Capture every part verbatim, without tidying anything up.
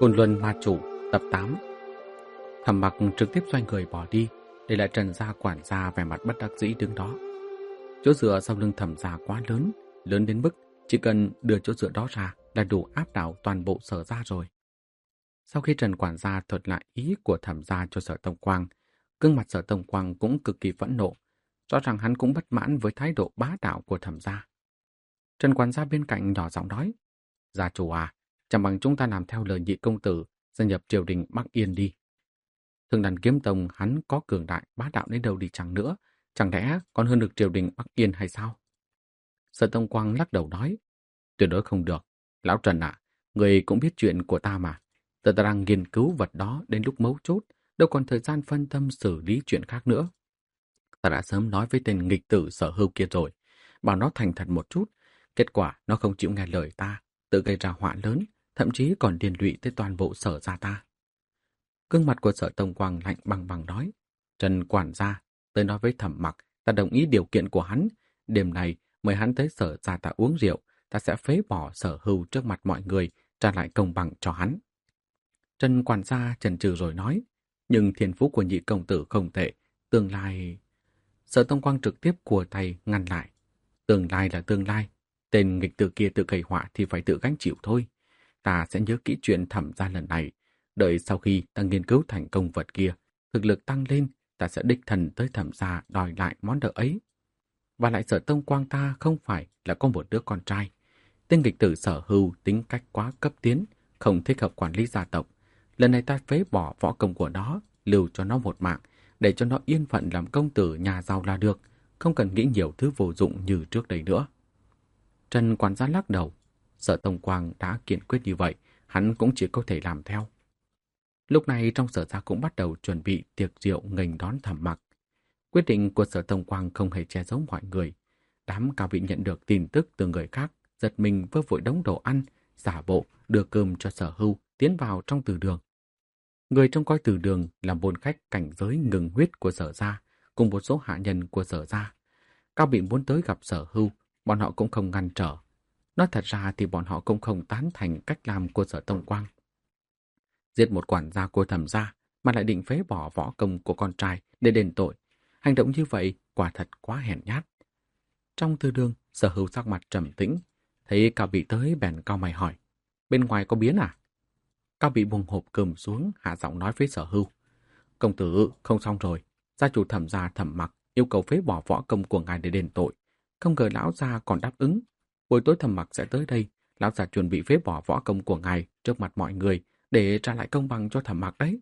Côn Luân Ma Chủ tập tám. Thẩm Mặc trực tiếp xoay người bỏ đi, để lại Trần gia quản gia vẻ mặt bất đắc dĩ đứng đó. Chỗ dựa sau lưng Thẩm gia quá lớn, lớn đến mức chỉ cần đưa chỗ dựa đó ra là đủ áp đảo toàn bộ Sở gia rồi. Sau khi Trần quản gia thuật lại ý của Thẩm gia cho Sở Tông Quang, gương mặt Sở Tông Quang cũng cực kỳ phẫn nộ, rõ ràng hắn cũng bất mãn với thái độ bá đạo của Thẩm gia. Trần quản gia bên cạnh nhỏ giọng nói: "Gia chủ à, chẳng bằng chúng ta làm theo lời nhị công tử, gia nhập triều đình Bắc Yên đi. Thường đàn kiếm tông hắn có cường đại bá đạo đến đâu đi chăng nữa, chẳng lẽ còn hơn được triều đình Bắc Yên hay sao?" Sở Tông Quang lắc đầu nói: "Tuyệt đối không được. Lão Trần ạ, người cũng biết chuyện của ta mà. Ta đang nghiên cứu vật đó đến lúc mấu chốt, đâu còn thời gian phân tâm xử lý chuyện khác nữa. Ta đã sớm nói với tên nghịch tử Sở Hưu kia rồi, bảo nó thành thật một chút. Kết quả nó không chịu nghe lời ta, tự gây ra họa lớn, thậm chí còn liên lụy tới toàn bộ Sở gia ta." Gương mặt của Sở Tông Quang lạnh băng băng nói: "Trần quản gia, tôi nói với Thẩm Mặc, ta đồng ý điều kiện của hắn. Đêm này mời hắn tới Sở gia ta uống rượu, ta sẽ phế bỏ Sở Hưu trước mặt mọi người, trả lại công bằng cho hắn." Trần quản gia chần chừ rồi nói: "Nhưng thiên phú của nhị công tử không tệ, tương lai..." Sở Tông Quang trực tiếp cùa tay ngăn lại: "Tương lai là tương lai, tên nghịch tử kia tự gây họa thì phải tự gánh chịu thôi. Ta sẽ nhớ kỹ chuyện Thẩm gia lần này. Đợi sau khi ta nghiên cứu thành công vật kia, thực lực tăng lên, ta sẽ đích thân tới Thẩm gia đòi lại món nợ ấy. Và lại Sở Tông Quang ta không phải là có một đứa con trai. Tên nghịch tử Sở Hưu tính cách quá cấp tiến, không thích hợp quản lý gia tộc. Lần này ta phế bỏ võ công của nó, lưu cho nó một mạng, để cho nó yên phận làm công tử nhà giàu là được, không cần nghĩ nhiều thứ vô dụng như trước đây nữa." Trần quản gia lắc đầu. Sở Tông Quang đã kiên quyết như vậy, hắn cũng chỉ có thể làm theo. Lúc này trong Sở gia cũng bắt đầu chuẩn bị tiệc rượu nghênh đón Thẩm Mặc. Quyết định của Sở Tông Quang không hề che giấu mọi người. Đám cao vị nhận được tin tức từ người khác, giật mình vơ vội đống đồ ăn, giả bộ đưa cơm cho Sở Hưu tiến vào trong từ đường. Người trông coi từ đường là môn khách cảnh giới ngừng huyết của Sở gia, cùng một số hạ nhân của Sở gia. Cao vị muốn tới gặp Sở Hưu, bọn họ cũng không ngăn trở. Nói thật ra thì bọn họ cũng không tán thành cách làm của Sở Tông Quang. Giết một quản gia của Thẩm gia mà lại định phế bỏ võ công của con trai để đền tội. Hành động như vậy quả thật quá hèn nhát. Trong từ đường, Sở Hưu sắc mặt trầm tĩnh, thấy Cao Bị tới bèn cau mày hỏi: "Bên ngoài có biến à?" Cao Bị buông hộp cơm xuống, hạ giọng nói với Sở Hưu: "Công tử, không xong rồi. Gia chủ Thẩm gia Thẩm Mặc yêu cầu phế bỏ võ công của ngài để đền tội. Không ngờ lão gia còn đáp ứng. Buổi tối Thẩm Mặc sẽ tới đây, lão gia chuẩn bị phế bỏ võ công của ngài trước mặt mọi người để trả lại công bằng cho Thẩm Mặc đấy."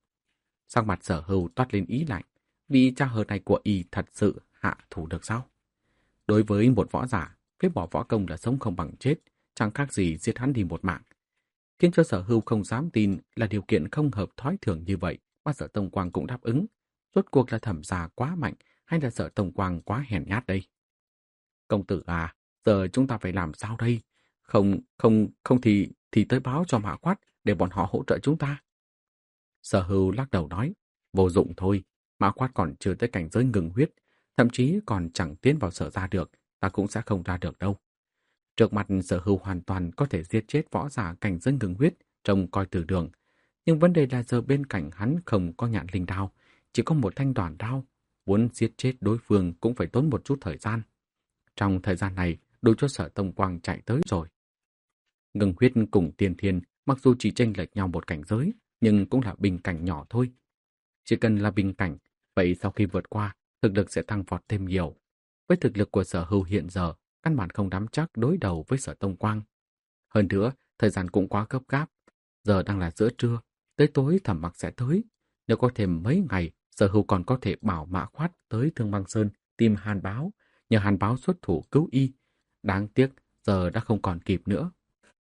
Sắc mặt Sở Hưu toát lên ý lạnh, vì cha hờ này của y thật sự hạ thủ được sao? Đối với một võ giả, phế bỏ võ công là sống không bằng chết, chẳng khác gì giết hắn đi một mạng. Khiến cho Sở Hưu không dám tin là điều kiện không hợp thói thường như vậy mà Sở Tông Quang cũng đáp ứng. Rốt cuộc là Thẩm gia quá mạnh hay là Sở Tông Quang quá hèn nhát đây? "Công tử à, giờ chúng ta phải làm sao đây? Không, không, không thì thì tới báo cho Mã Quát để bọn họ hỗ trợ chúng ta." Sở Hưu lắc đầu nói: "Vô dụng thôi, Mã Quát còn chưa tới cảnh giới ngừng huyết, thậm chí còn chẳng tiến vào Sở gia được, ta cũng sẽ không ra được đâu. Trước mặt Sở Hưu hoàn toàn có thể giết chết võ giả cảnh giới ngừng huyết trông coi từ đường, nhưng vấn đề là giờ bên cạnh hắn không có nhạn linh đao, chỉ có một thanh đoàn đao, muốn giết chết đối phương cũng phải tốn một chút thời gian. Trong thời gian này, đủ cho Sở Tông Quang chạy tới rồi." Ngừng huyết cùng tiên thiên mặc dù chỉ chênh lệch nhau một cảnh giới, nhưng cũng là bình cảnh nhỏ thôi. Chỉ cần là bình cảnh, vậy sau khi vượt qua, thực lực sẽ tăng vọt thêm nhiều. Với thực lực của Sở Hưu hiện giờ, căn bản không nắm chắc đối đầu với Sở Tông Quang. Hơn nữa, thời gian cũng quá gấp gáp. Giờ đang là giữa trưa, tới tối Thẩm Mặc sẽ tới. Nếu có thêm mấy ngày, Sở Hưu còn có thể bảo Mã Khoát tới Thương Băng Sơn tìm Hàn Báo, nhờ Hàn Báo xuất thủ cứu y. Đáng tiếc, giờ đã không còn kịp nữa.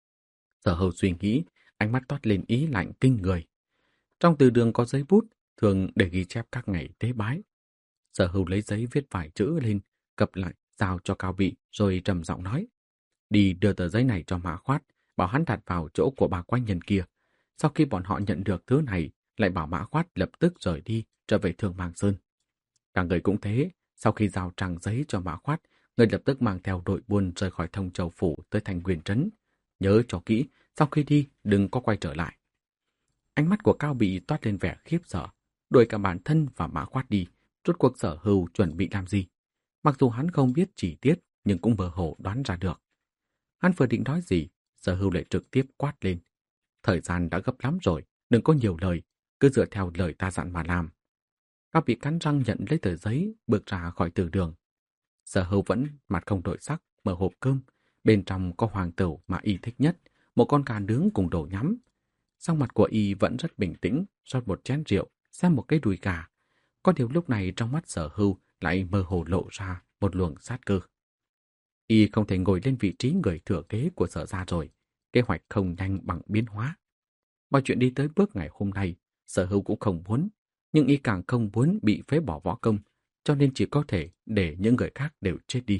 Sở Hưu suy nghĩ, ánh mắt toát lên ý lạnh kinh người. Trong từ đường có giấy bút, thường để ghi chép các ngày tế bái. Sở Hưu lấy giấy viết vài chữ lên, cập lại, giao cho Cao Bị, rồi trầm giọng nói: "Đi đưa tờ giấy này cho Mã Khoát, bảo hắn đặt vào chỗ của bà quanh nhân kia. Sau khi bọn họ nhận được thứ này, lại bảo Mã Khoát lập tức rời đi, trở về Thương Mang Sơn. Cả người cũng thế, sau khi giao trang giấy cho Mã Khoát, người lập tức mang theo đội buôn rời khỏi Thông Châu Phủ tới thành Nguyên Trấn. Nhớ cho kỹ, sau khi đi đừng có quay trở lại." Ánh mắt của Cao Bị toát lên vẻ khiếp sợ, đuổi cả bản thân và Mã Khoát đi. Rốt cuộc Sở Hưu chuẩn bị làm gì? Mặc dù hắn không biết chi tiết, nhưng cũng mơ hồ đoán ra được. Hắn vừa định nói gì, Sở Hưu lại trực tiếp quát lên. Thời gian đã gấp lắm rồi, đừng có nhiều lời, cứ dựa theo lời ta dặn mà làm. Cao Bị cắn răng nhận lấy tờ giấy, bước ra khỏi từ đường. Sở Hưu vẫn mặt không đổi sắc, mở hộp cơm. Bên trong có hoàng tửu mà y thích nhất, một con cà nướng cùng đồ nhắm. Song mặt của y vẫn rất bình tĩnh, rót một chén rượu, xem một cái đùi gà. Có điều lúc này trong mắt Sở Hưu lại mơ hồ lộ ra một luồng sát cơ. Y không thể ngồi lên vị trí người thừa kế của Sở gia rồi, kế hoạch không nhanh bằng biến hóa. Mọi chuyện đi tới bước ngày hôm nay, Sở Hưu cũng không muốn, nhưng y càng không muốn bị phế bỏ võ công, cho nên chỉ có thể để những người khác đều chết đi.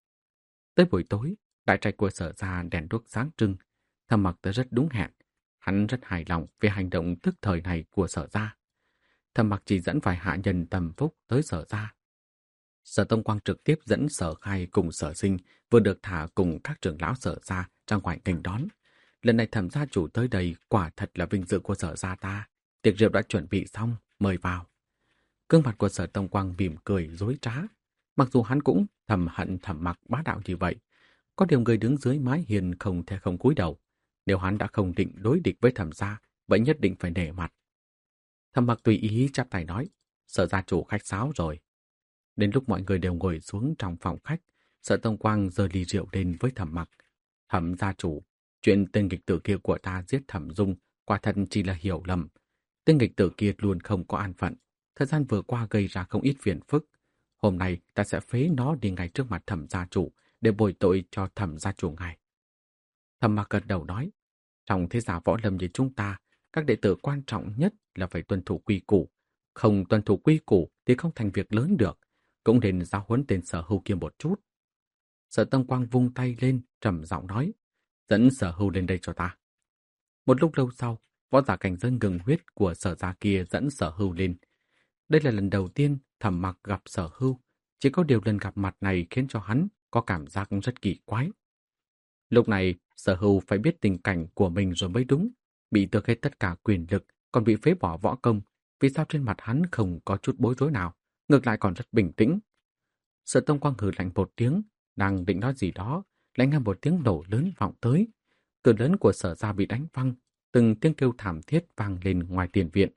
Tới buổi tối, đại trạch của Sở gia đèn đuốc sáng trưng, Thẩm Mặc tới rất đúng hẹn. Hắn rất hài lòng về hành động tức thời này của Sở gia. Thẩm Mặc chỉ dẫn vài hạ nhân tầm phúc tới Sở gia. Sở Tông Quang trực tiếp dẫn Sở Khai cùng Sở Sinh vừa được thả cùng các trưởng lão Sở gia ra ngoài nghênh đón. Lần này Thẩm gia chủ tới đây quả thật là vinh dự của Sở gia ta. Tiệc rượu đã chuẩn bị xong, mời vào. Gương mặt của Sở Tông Quang mỉm cười dối trá. Mặc dù hắn cũng thầm hận Thẩm Mặc bá đạo như vậy, có điều người đứng dưới mái hiền không thể không cúi đầu. Nếu hắn đã không định đối địch với Thẩm gia, vậy nhất định phải nể mặt. Thẩm Mặc tùy ý chắp tay nói, Sở gia chủ khách sáo rồi. Đến lúc mọi người đều ngồi xuống trong phòng khách, Sở Tông Quang giơ ly rượu lên với Thẩm Mặc. Thẩm gia chủ, chuyện tên nghịch tử kia của ta giết Thẩm Dung quả thật chỉ là hiểu lầm. Tên nghịch tử kia luôn không có an phận, thời gian vừa qua gây ra không ít phiền phức. Hôm nay ta sẽ phế nó đi ngay trước mặt Thẩm gia chủ để bồi tội cho Thẩm gia chủ ngài. Thẩm Mặc gật đầu nói, trong thế giả võ lâm như chúng ta, các đệ tử quan trọng nhất là phải tuân thủ quy củ. Không tuân thủ quy củ thì không thành việc lớn được, cũng nên giáo huấn tên Sở Hưu kia một chút. Sở Tông Quang vung tay lên, trầm giọng nói, dẫn Sở Hưu lên đây cho ta. Một lúc lâu sau, võ giả cảnh dân ngừng huyết của Sở gia kia dẫn Sở Hưu lên. Đây là lần đầu tiên Thẩm Mặc gặp Sở Hưu, chỉ có điều lần gặp mặt này khiến cho hắn có cảm giác rất kỳ quái. Lúc này, Sở Hưu phải biết tình cảnh của mình rồi mới đúng, bị tước hết tất cả quyền lực, còn bị phế bỏ võ công, vì sao trên mặt hắn không có chút bối rối nào, ngược lại còn rất bình tĩnh. Sở Tông Quang hừ lạnh một tiếng, đang định nói gì đó, lại nghe một tiếng nổ lớn vọng tới. Cửa lớn của Sở gia bị đánh văng, từng tiếng kêu thảm thiết vang lên ngoài tiền viện.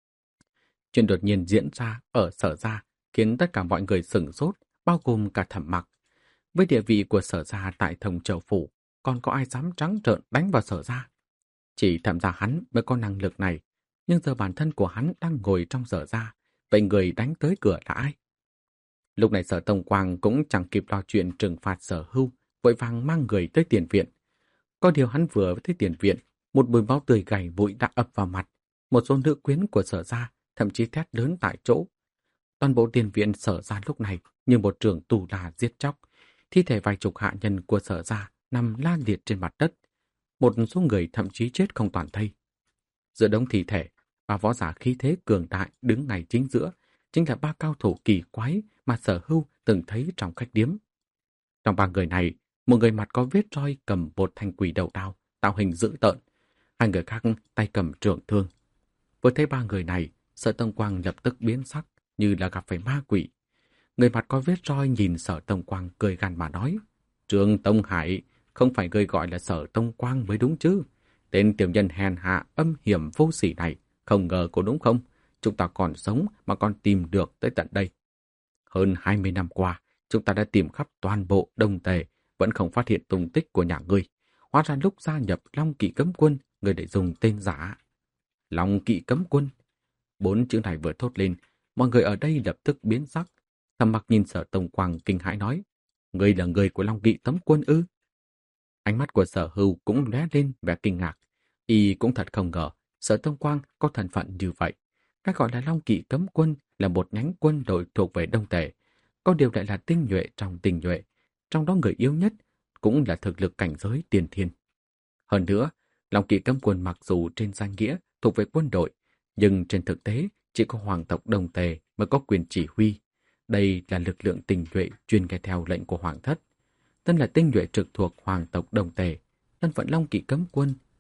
Chuyện đột nhiên diễn ra ở Sở gia khiến tất cả mọi người sửng sốt, bao gồm cả Thẩm Mặc. Với địa vị của Sở gia tại Thông Châu phủ, còn có ai dám trắng trợn đánh vào Sở gia? Chỉ Thẩm gia hắn mới có năng lực này, nhưng giờ bản thân của hắn đang ngồi trong Sở gia, vậy người đánh tới cửa là ai? Lúc này Sở Tông Quang cũng chẳng kịp lo chuyện trừng phạt Sở Hưu, vội vàng mang người tới tiền viện. Có điều hắn vừa tới tiền viện, một bùi máu tươi gầy bụi đã ập vào mặt. Một số nữ quyến của Sở gia thậm chí thét lớn tại chỗ. Toàn bộ tiền viện Sở gia lúc này như một trường tù đà giết chóc. Thi thể vài chục hạ nhân của Sở gia nằm la liệt trên mặt đất. Một số người thậm chí chết không toàn thây. Giữa đống thi thể, ba võ giả khí thế cường đại đứng ngay chính giữa, chính là ba cao thủ kỳ quái mà Sở Hưu từng thấy trong khách điếm. Trong ba người này, một người mặt có vết roi cầm một thanh quỷ đầu đao, tạo hình dữ tợn. Hai người khác tay cầm trường thương. Vừa thấy ba người này, Sở Tông Quang lập tức biến sắc như là gặp phải ma quỷ. Người mặt có vết roi nhìn Sở Tông Quang cười gằn mà nói, Trương Tông Hải, không phải người gọi là Sở Tông Quang mới đúng chứ? Tên tiểu nhân hèn hạ âm hiểm vô sỉ này, không ngờ có đúng không? Chúng ta còn sống mà còn tìm được tới tận đây. Hơn hai mươi năm qua, chúng ta đã tìm khắp toàn bộ Đông Tề, vẫn không phát hiện tung tích của nhà ngươi. Hóa ra lúc gia nhập Long Kỵ Cấm Quân, ngươi để dùng tên giả. Long Kỵ Cấm Quân. Bốn chữ này vừa thốt lên, mọi người ở đây lập tức biến sắc. Thẩm Mặc nhìn Sở Tông Quang kinh hãi nói, ngươi là người của Long Kỵ Cấm Quân ư? Ánh mắt của Sở Hưu cũng lóe lên vẻ kinh ngạc. Y cũng thật không ngờ Sở Tông Quang có thân phận như vậy. Cái gọi là Long Kỵ Cấm Quân là một nhánh quân đội thuộc về Đông Tề, có điều lại là tinh nhuệ trong tinh nhuệ, trong đó người yếu nhất cũng là thực lực cảnh giới tiên thiên. Hơn nữa, Long Kỵ Cấm Quân mặc dù trên danh nghĩa thuộc về quân đội, nhưng trên thực tế chỉ có hoàng tộc Đông Tề mới có quyền chỉ huy. Đây là lực lượng tinh nhuệ chuyên nghe theo lệnh của hoàng thất. Thân là tinh nhuệ trực thuộc hoàng tộc Đông Tề, thân phận Long Kỵ Cấm Quân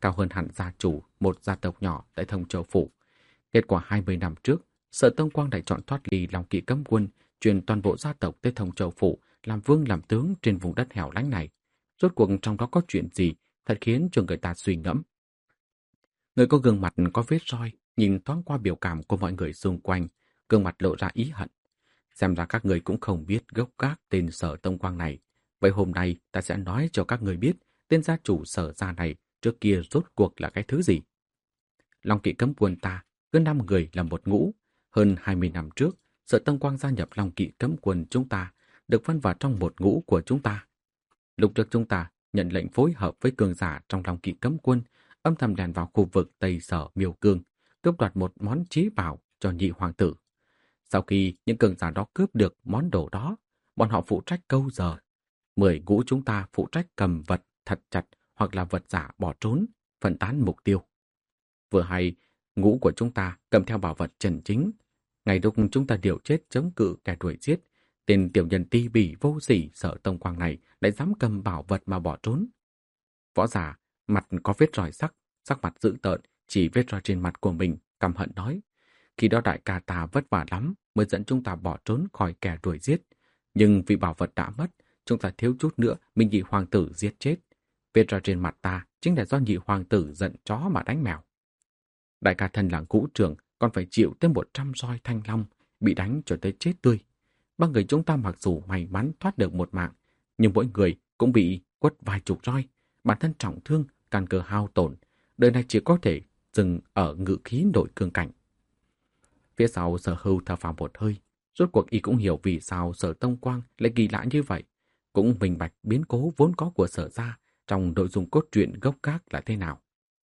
cao hơn hẳn gia chủ một gia tộc nhỏ tại Thông Châu Phủ. Kết quả hai mươi năm trước, Sở Tông Quang đã chọn thoát ly Long Kỵ cấm quân, truyền toàn bộ gia tộc tới Thông Châu Phủ, làm vương làm tướng trên vùng đất hẻo lánh này. Rốt cuộc trong đó có chuyện gì, thật khiến cho người ta suy ngẫm. Người có gương mặt có vết roi, nhìn thoáng qua biểu cảm của mọi người xung quanh, gương mặt lộ ra ý hận. Xem ra các người cũng không biết gốc gác tên Sở Tông Quang này. Vậy hôm nay ta sẽ nói cho các người biết tên gia chủ Sở gia này trước kia rốt cuộc là cái thứ gì. Long Kỵ cấm quân ta cứ năm người là một ngũ. Hơn hai mươi năm trước, Sở Tông Quang gia nhập Long Kỵ cấm quân chúng ta, được phân vào trong một ngũ của chúng ta. Lúc trước chúng ta nhận lệnh phối hợp với cường giả trong Long Kỵ cấm quân, âm thầm lẻn vào khu vực Tây Sở Miêu Cương, cướp đoạt một món chí bảo cho nhị hoàng tử. Sau khi những cường giả đó cướp được món đồ đó, bọn họ phụ trách câu giờ. Mười ngũ chúng ta phụ trách cầm vật thật chặt hoặc là vật giả bỏ trốn, phân tán mục tiêu. Vừa hay, ngũ của chúng ta cầm theo bảo vật chân chính. Ngày lúc chúng ta điều chết chống cự kẻ đuổi giết, tên tiểu nhân ti bỉ vô sỉ Sở Tông Quang này lại dám cầm bảo vật mà bỏ trốn. Võ giả, mặt có vết roi sắc, sắc mặt dữ tợn, chỉ vết roi trên mặt của mình, căm hận nói. Khi đó đại ca ta vất vả lắm mới dẫn chúng ta bỏ trốn khỏi kẻ đuổi giết. Nhưng vì bảo vật đã mất, chúng ta thiếu chút nữa mình nhị hoàng tử giết chết. Vết roi trên mặt ta chính là do nhị hoàng tử giận chó mà đánh mèo. Đại ca thân là ngũ trưởng, còn phải chịu tới một trăm roi thanh long, bị đánh cho tới chết tươi. Ba người chúng ta mặc dù may mắn thoát được một mạng, nhưng mỗi người cũng bị quất vài chục roi, bản thân trọng thương, căn cơ hao tổn, đời này chỉ có thể dừng ở ngự khí nội cương cảnh. Phía sau Sở Hưu thở phào một hơi, rốt cuộc y cũng hiểu vì sao Sở Tông Quang lại kỳ lạ như vậy, cũng minh bạch biến cố vốn có của Sở gia trong nội dung cốt truyện gốc gác là thế nào.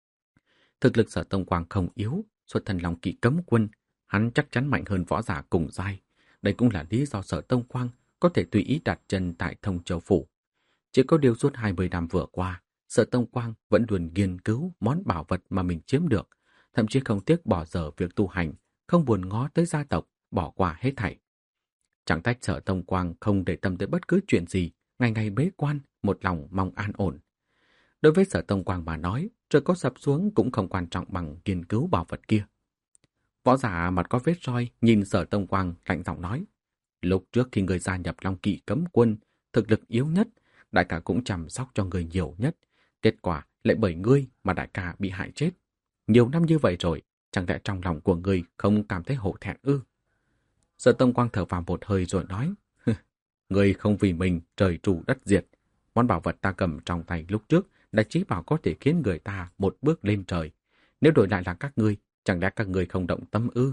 Thực lực Sở Tông Quang không yếu, xuất thân Long Kỵ cấm quân, hắn chắc chắn mạnh hơn võ giả cùng giai. Đây cũng là lý do Sở Tông Quang có thể tùy ý đặt chân tại Thông Châu Phủ. Chỉ có điều suốt hai mươi năm vừa qua, Sở Tông Quang vẫn luôn nghiên cứu món bảo vật mà mình chiếm được, thậm chí không tiếc bỏ dở việc tu hành, không buồn ngó tới gia tộc, bỏ qua hết thảy. Chẳng trách Sở Tông Quang không để tâm tới bất cứ chuyện gì, ngày ngày bế quan, một lòng mong an ổn. Đối với Sở Tông Quang mà nói, trời có sập xuống cũng không quan trọng bằng nghiên cứu bảo vật kia. Võ giả mặt có vết roi nhìn Sở Tông Quang lạnh giọng nói. Lúc trước khi người gia nhập Long Kỵ cấm quân, thực lực yếu nhất, đại ca cũng chăm sóc cho người nhiều nhất. Kết quả lại bởi ngươi mà đại ca bị hại chết. Nhiều năm như vậy rồi, chẳng lẽ trong lòng của ngươi không cảm thấy hổ thẹn ư? Sở Tông Quang thở vào một hơi rồi nói. Ngươi không vì mình trời tru đất diệt. Món bảo vật ta cầm trong tay lúc trước là chí bảo có thể khiến người ta một bước lên trời. Nếu đổi lại là các ngươi, chẳng lẽ các ngươi không động tâm ư?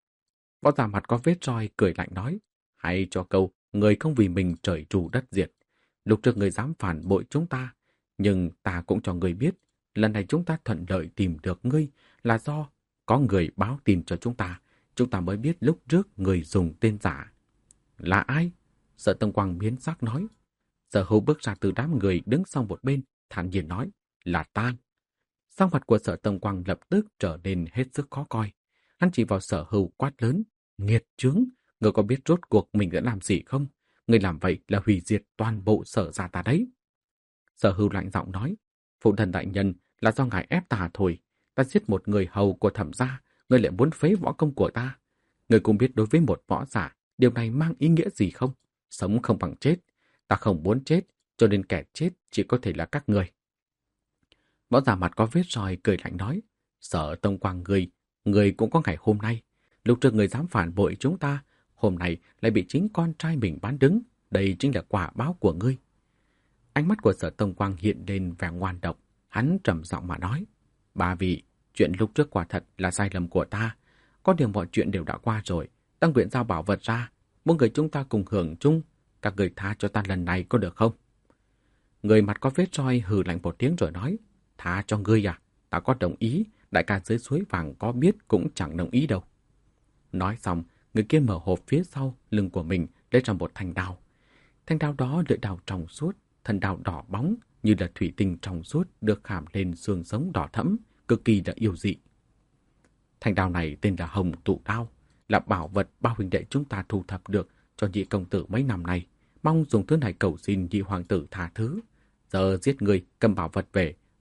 Võ giả mặt có vết roi cười lạnh nói. Hay cho câu, người không vì mình trời tru đất diệt. Lúc trước người dám phản bội chúng ta, nhưng ta cũng cho người biết, lần này chúng ta thuận lợi tìm được ngươi là do có người báo tin cho chúng ta. Chúng ta mới biết lúc trước người dùng tên giả. Là ai? Sở Tông Quang biến sắc nói. Sở Hưu bước ra từ đám người đứng sau một bên, thản nhiên nói. Là ta. Sắc mặt của Sở Tông Quang lập tức trở nên hết sức khó coi. Hắn chỉ vào Sở Hưu quát lớn. Nghiệt chướng, ngươi có biết rốt cuộc mình đã làm gì không? Ngươi làm vậy là hủy diệt toàn bộ Sở gia ta đấy. Sở Hưu lạnh giọng nói. Phụ thần đại nhân, là do ngài ép ta thôi. Ta giết một người hầu của Thẩm gia, ngươi lại muốn phế võ công của ta. Ngươi cũng biết đối với một võ giả, điều này mang ý nghĩa gì không? Sống không bằng chết. Ta không muốn chết, cho nên kẻ chết chỉ có thể là các ngươi. Võ giả mặt có vết roi cười lạnh nói. Sở Tông Quang ngươi, ngươi cũng có ngày hôm nay. Lúc trước ngươi dám phản bội chúng ta, hôm nay lại bị chính con trai mình bán đứng. Đây chính là quả báo của ngươi. Ánh mắt của Sở Tông Quang hiện lên vẻ ngoan độc. Hắn trầm giọng mà nói. Ba vị, chuyện lúc trước quả thật là sai lầm của ta. Có điều mọi chuyện đều đã qua rồi. Ta nguyện giao bảo vật ra. Mỗi người chúng ta cùng hưởng chung. Các người tha cho ta lần này có được không? Người mặt có vết roi hừ lạnh một tiếng rồi nói. Tha cho ngươi à? Ta có đồng ý. Đại ca dưới suối vàng có biết cũng chẳng đồng ý đâu. Nói xong, người kia mở hộp phía sau lưng của mình lấy ra một thanh đao. Thanh đao đó lưỡi đao trong suốt, thân đao đỏ bóng như là thủy tinh trong suốt được khảm lên xương sống đỏ thẫm, cực kỳ là yêu dị. Thanh đao này tên là Hồng Tụ Đao, là bảo vật bao huynh đệ chúng ta thu thập được cho nhị công tử mấy năm nay, mong dùng thứ này cầu xin nhị hoàng tử tha thứ. Giờ giết người cầm bảo vật về,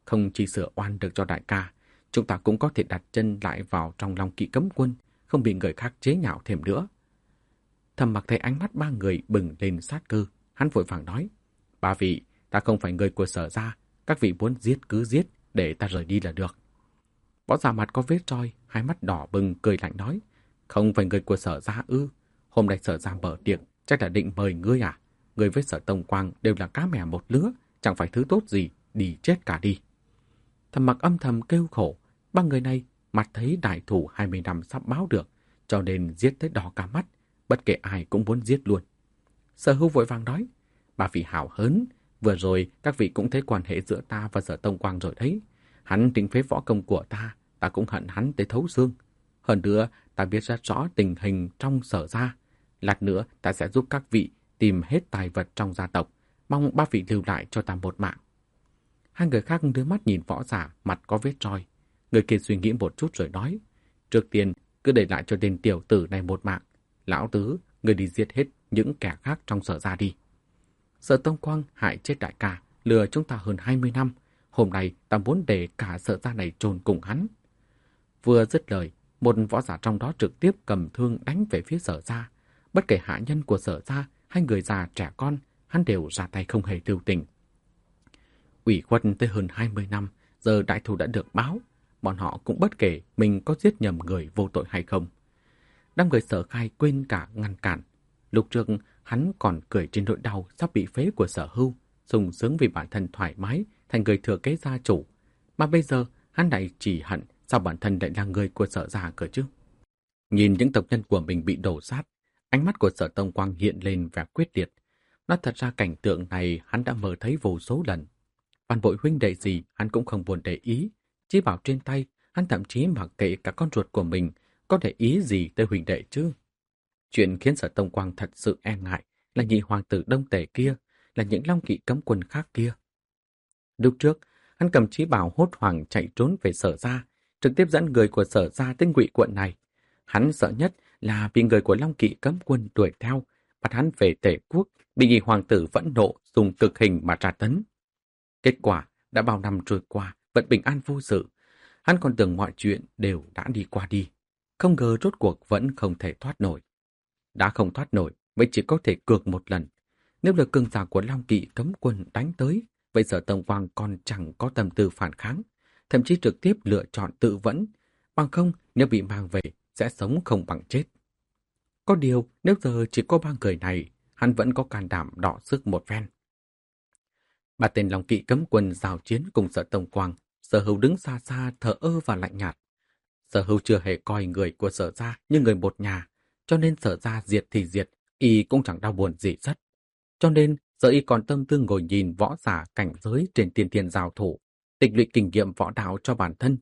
không chỉ sửa oan được cho đại ca, chúng ta cũng có thể đặt chân lại vào trong Long Kỵ cấm quân, không bị người khác chế nhạo thêm nữa. Thẩm Mặc thấy ánh mắt ba người bừng lên sát cơ, hắn vội vàng nói: Ba vị, ta không phải người của Sở gia, các vị muốn giết cứ giết, để ta rời đi là được. Võ giả mặt có vết roi, hai mắt đỏ bừng cười lạnh nói: Không phải người của Sở gia ư? Hôm nay Sở gia mở tiệc, chắc là định mời ngươi à? Ngươi với Sở Tông Quang đều là cá mè một lứa, chẳng phải thứ tốt gì, đi chết cả đi. Thẩm Mặc âm thầm kêu khổ, ba người này mặt thấy đại thủ hai mươi năm sắp báo được, cho nên giết tới đỏ cả mắt, bất kể ai cũng muốn giết luôn. Sở Hưu vội vàng nói: Ba vị hảo hớn, vừa rồi các vị cũng thấy quan hệ giữa ta và Sở Tông Quang rồi đấy. Hắn tính phế võ công của ta, ta cũng hận hắn tới thấu xương. Hơn nữa, ta biết rất rõ tình hình trong Sở gia. Lát nữa ta sẽ giúp các vị tìm hết tài vật trong gia tộc, mong ba vị lưu lại cho ta một mạng. Hai người khác đưa mắt nhìn võ giả mặt có vết roi. Người kia suy nghĩ một chút rồi nói: Trước tiên cứ để lại cho tên tiểu tử này một mạng. Lão tứ, người đi giết hết những kẻ khác trong Sở gia đi. Sở Tông Quang hại chết đại ca, lừa chúng ta hơn hai mươi năm. Hôm nay ta muốn để cả Sở gia này chôn cùng hắn. Vừa dứt lời, một võ giả trong đó trực tiếp cầm thương đánh về phía Sở gia. Bất kể hạ nhân của Sở gia hay người già trẻ con, hắn đều ra tay không hề lưu tình. Ủy khuất tới hơn hai mươi năm, giờ đại thù đã được báo, bọn họ cũng bất kể mình có giết nhầm người vô tội hay không. Đám người Sở Khai quên cả ngăn cản. Lúc trước hắn còn cười trên nỗi đau sắp bị phế của Sở Hưu, sung sướng vì bản thân thoải mái thành người thừa kế gia chủ, mà bây giờ hắn lại chỉ hận sao bản thân lại là người của Sở gia cơ chứ. Nhìn những tộc nhân của mình bị đổ sát, ánh mắt của Sở Tông Quang hiện lên vẻ quyết liệt. Nói thật ra cảnh tượng này hắn đã mơ thấy vô số lần. Phản bội huynh đệ gì hắn cũng không buồn để ý, chỉ bảo trên tay, hắn thậm chí mặc kệ cả con ruột của mình có để ý gì tới huynh đệ chứ. Chuyện khiến Sở Tông Quang thật sự e ngại là nhị hoàng tử Đông Tề kia, là những Long Kỵ cấm quân khác kia. Lúc trước, hắn cầm chí bảo hốt hoảng chạy trốn về Sở gia, trực tiếp dẫn người của Sở gia tới Ngụy quận này. Hắn sợ nhất là bị người của Long Kỵ cấm quân đuổi theo, bắt hắn về Tề quốc, bị nhị hoàng tử phẫn nộ dùng cực hình mà tra tấn. Kết quả đã bao năm trôi qua vẫn bình an vô sự. Hắn còn tưởng mọi chuyện đều đã đi qua đi, không ngờ rốt cuộc vẫn không thể thoát nổi. Đã không thoát nổi, vậy chỉ có thể cược một lần. Nếu lực cường giả của Long Kỵ cấm quân đánh tới, vậy Sở Tông Quang còn chẳng có tâm tư phản kháng, thậm chí trực tiếp lựa chọn tự vẫn. Bằng không, nếu bị mang về, sẽ sống không bằng chết. Có điều, nếu giờ chỉ có ba người này, hắn vẫn có can đảm đọ sức một phen. Ba tên Long Kỵ cấm quân giao chiến cùng Sở Tông Quang, Sở Hưu đứng xa xa thờ ơ và lạnh nhạt. Sở Hưu chưa hề coi người của Sở gia như người một nhà, cho nên Sở gia diệt thì diệt, y cũng chẳng đau buồn gì rất. Cho nên giờ y còn tâm tư ngồi nhìn võ giả cảnh giới trên tiên thiên giao thủ, tịch luyện kinh nghiệm võ đạo cho bản thân.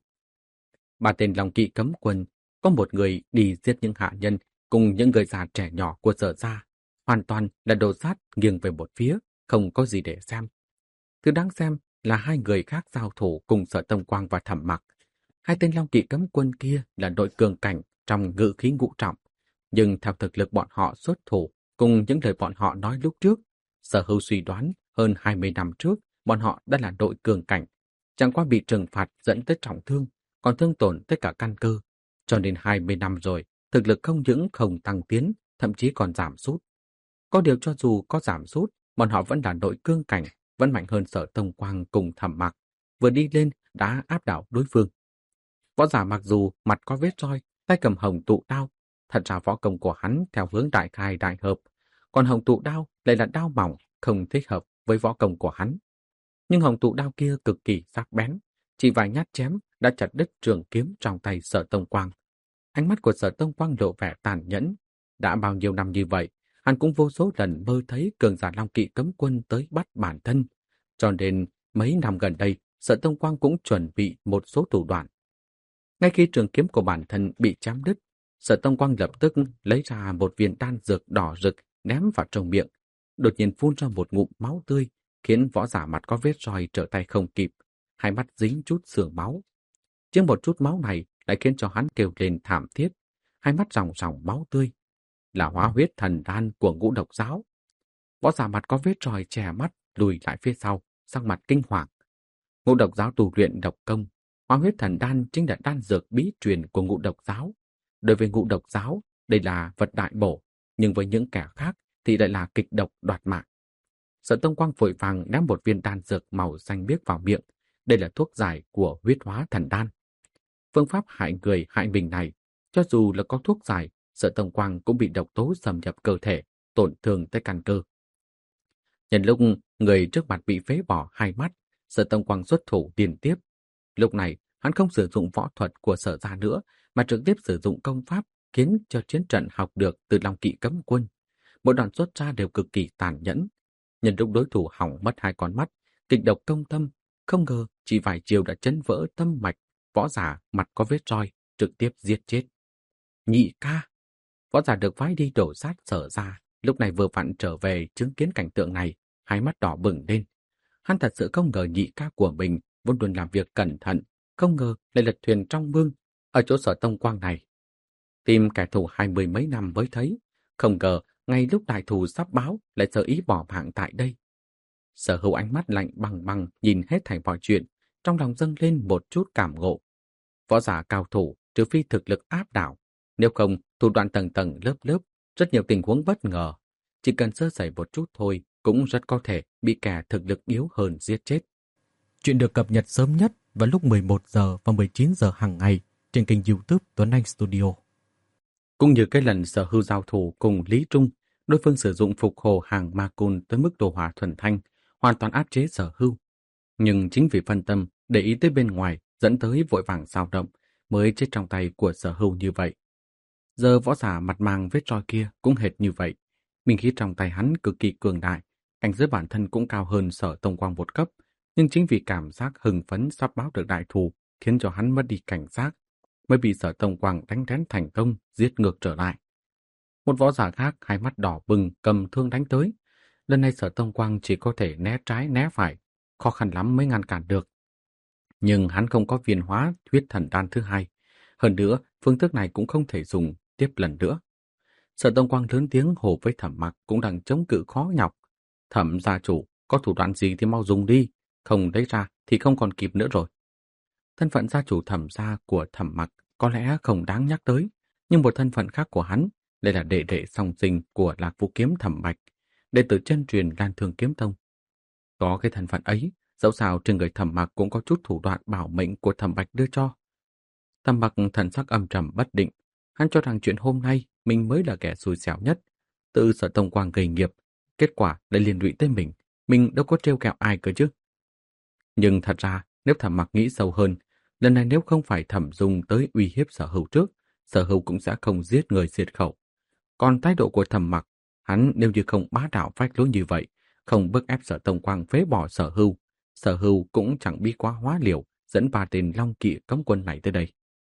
Ba tên Long Kỵ cấm quân, có một người đi giết những hạ nhân cùng những người già trẻ nhỏ của Sở gia, hoàn toàn là đồ sát nghiêng về một phía, không có gì để xem. Thứ đáng xem là hai người khác giao thủ cùng Sở Tông Quang và Thẩm Mặc. Hai tên Long Kỵ cấm quân kia là đội cường cảnh trong ngự khí ngũ trọng, nhưng theo thực lực bọn họ xuất thủ cùng những lời bọn họ nói lúc trước, Sở Hưu suy đoán hơn hai mươi năm trước bọn họ đã là đội cường cảnh, chẳng qua bị trừng phạt dẫn tới trọng thương, còn thương tổn tất cả căn cơ, cho nên hai mươi năm rồi, thực lực không những không tăng tiến, thậm chí còn giảm sút. Có điều cho dù có giảm sút, bọn họ vẫn là đội cương cảnh, vẫn mạnh hơn Sở Tông Quang cùng Thẩm Mặc, vừa đi lên đã áp đảo đối phương. Võ giả mặc dù mặt có vết roi, tay cầm hồng tụ đao, thật ra võ công của hắn theo hướng đại khai đại hợp, còn hồng tụ đao lại là đao mỏng, không thích hợp với võ công của hắn. Nhưng hồng tụ đao kia cực kỳ sắc bén, chỉ vài nhát chém đã chặt đứt trường kiếm trong tay Sở Tông Quang. Ánh mắt của Sở Tông Quang lộ vẻ tàn nhẫn. Đã bao nhiêu năm như vậy, hắn cũng vô số lần mơ thấy cường giả Long Kỵ cấm quân tới bắt bản thân. Cho nên mấy năm gần đây, Sở Tông Quang cũng chuẩn bị một số thủ đoạn. Ngay khi trường kiếm của bản thân bị chém đứt, Sở Tông Quang lập tức lấy ra một viên đan dược đỏ rực ném vào trong miệng, đột nhiên phun ra một ngụm máu tươi, khiến võ giả mặt có vết roi trở tay không kịp, hai mắt dính chút sương máu. Chỉ một chút máu này lại khiến cho hắn kêu lên thảm thiết, hai mắt ròng ròng máu tươi, là hóa huyết thần đan của Ngũ Độc giáo. Võ giả mặt có vết roi che mắt lùi lại phía sau, sắc mặt kinh hoàng. Ngũ độc giáo tu luyện độc công, hóa huyết thần đan chính là đan dược bí truyền của ngũ độc giáo. Đối với ngũ độc giáo, đây là vật đại bổ, nhưng với những kẻ khác thì lại là kịch độc đoạt mạng. Sở Tông Quang vội vàng ném một viên đan dược màu xanh biếc vào miệng. Đây là thuốc giải của huyết hóa thần đan. Phương pháp hại người hại mình này, cho dù là có thuốc giải, Sở Tông Quang cũng bị độc tố xâm nhập cơ thể, tổn thương tới căn cơ. Nhân lúc người trước mặt bị phế bỏ hai mắt, Sở Tông Quang xuất thủ liên tiếp. Lúc này, hắn không sử dụng võ thuật của Sở gia nữa, mà trực tiếp sử dụng công pháp khiến cho chiến trận học được từ Long Kỵ Cấm Quân. Mỗi đòn xuất ra đều cực kỳ tàn nhẫn. Nhân lúc đối thủ hỏng mất hai con mắt, kịch độc công tâm, không ngờ chỉ vài chiều đã chấn vỡ tâm mạch, võ giả mặt có vết roi, trực tiếp giết chết. Nhị ca! Võ giả được phái đi đổ sát Sở gia, lúc này vừa vặn trở về chứng kiến cảnh tượng này, hai mắt đỏ bừng lên. Hắn thật sự không ngờ nhị ca của mình vốn luôn làm việc cẩn thận, không ngờ lại lật thuyền trong mương ở chỗ Sở Tông Quang này. Tìm kẻ thù hai mươi mấy năm mới thấy, không ngờ ngay lúc đại thù sắp báo lại sơ ý bỏ mạng tại đây. Sở Hữu ánh mắt lạnh băng băng nhìn hết thảy mọi chuyện, trong lòng dâng lên một chút cảm ngộ. Võ giả cao thủ trừ phi thực lực áp đảo, nếu không thủ đoạn tầng tầng lớp lớp, rất nhiều tình huống bất ngờ. Chỉ cần sơ sẩy một chút thôi cũng rất có thể bị kẻ thực lực yếu hơn giết chết. Chuyện được cập nhật sớm nhất vào lúc mười một giờ và mười chín giờ hàng ngày trên kênh YouTube Tuấn Anh Studio. Cũng như cái lần Sở Hữu giao thủ cùng Lý Trung, đối phương sử dụng phục hồ hàng ma côn tới mức đồ hỏa thuần thanh, hoàn toàn áp chế Sở Hữu. Nhưng chính vì phân tâm, để ý tới bên ngoài, dẫn tới vội vàng xao động, mới chết trong tay của Sở Hữu như vậy. Giờ võ giả mặt mang vết roi kia cũng hệt như vậy. Minh khí trong tay hắn cực kỳ cường đại, cảnh giới bản thân cũng cao hơn Sở Tông Quang một cấp, nhưng chính vì cảm giác hưng phấn sắp báo được đại thù khiến cho hắn mất đi cảnh giác, mới bị Sở Tông Quang đánh lén thành công, giết ngược trở lại. Một võ giả khác hai mắt đỏ bừng cầm thương đánh tới. Lần này Sở Tông Quang chỉ có thể né trái né phải, khó khăn lắm mới ngăn cản được. Nhưng hắn không có viên hóa huyết thần đan thứ hai. Hơn nữa, phương thức này cũng không thể dùng tiếp lần nữa. Sở Tông Quang lớn tiếng hô với Thẩm Mặc cũng đang chống cự khó nhọc. Thẩm gia chủ, có thủ đoạn gì thì mau dùng đi, không lấy ra thì không còn kịp nữa rồi. Thân phận gia chủ Thẩm gia của Thẩm Mặc có lẽ không đáng nhắc tới, nhưng một thân phận khác của hắn, đây là đệ đệ song sinh của Lạc Vũ Kiếm Thẩm Bạch, đệ tử chân truyền Lan Thương Kiếm Tông. Có cái thân phận ấy, dẫu sao trên người Thẩm Mặc cũng có chút thủ đoạn bảo mệnh của Thẩm Bạch đưa cho. Thẩm Mặc thần sắc âm trầm bất định, hắn cho rằng chuyện hôm nay mình mới là kẻ xui xẻo nhất, tự Sở Tông Quang gây nghiệp, kết quả lại liên lụy tới mình, mình đâu có trêu kẹo ai cơ chứ. Nhưng thật ra, nếu Thẩm Mặc nghĩ sâu hơn, lần này nếu không phải Thẩm Dung tới uy hiếp Sở Hữu trước, Sở Hữu cũng sẽ không giết người diệt khẩu. Còn thái độ của Thẩm Mặc, hắn nếu như không bá đạo phách lối như vậy, không bức ép Sở Tông Quang phế bỏ Sở Hữu, Sở Hữu cũng chẳng bi quá hóa liều dẫn ba tên Long Kỵ Cấm Quân này tới đây.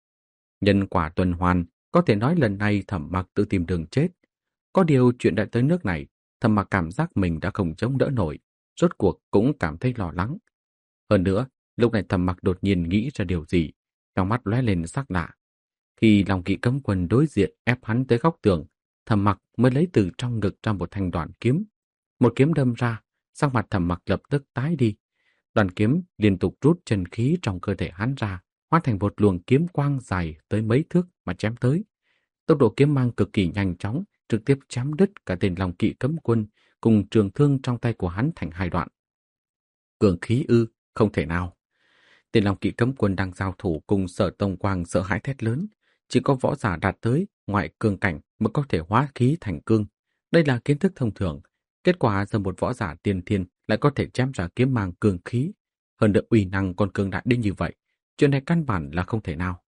Nhân quả tuần hoàn, có thể nói lần này Thẩm Mặc tự tìm đường chết. Có điều chuyện đã tới nước này, Thẩm Mặc cảm giác mình đã không chống đỡ nổi, rốt cuộc cũng cảm thấy lo lắng. Hơn nữa, lúc này Thẩm Mặc đột nhiên nghĩ ra điều gì, trong mắt lóe lên sắc lạ. Khi Long Kỵ Cấm Quân đối diện ép hắn tới góc tường, Thẩm Mặc mới lấy từ trong ngực ra một thanh đoạn kiếm. Một kiếm đâm ra, sắc mặt Thẩm Mặc lập tức tái đi. Đoạn kiếm liên tục rút chân khí trong cơ thể hắn ra, hóa thành một luồng kiếm quang dài tới mấy thước mà chém tới. Tốc độ kiếm mang cực kỳ nhanh chóng, trực tiếp chém đứt cả tên Long Kỵ Cấm Quân cùng trường thương trong tay của hắn thành hai đoạn. Cường khí ư, không thể nào. Tên Long Kỵ Cấm Quân đang giao thủ cùng Sở Tông Quang sợ hãi thét lớn, chỉ có võ giả đạt tới ngoại cương cảnh mới có thể hóa khí thành cương. Đây là kiến thức thông thường. Kết quả giờ một võ giả tiên thiên lại có thể chém ra kiếm mang cường khí, hơn được uy năng còn cường đại đến như vậy, chuyện này căn bản là không thể nào.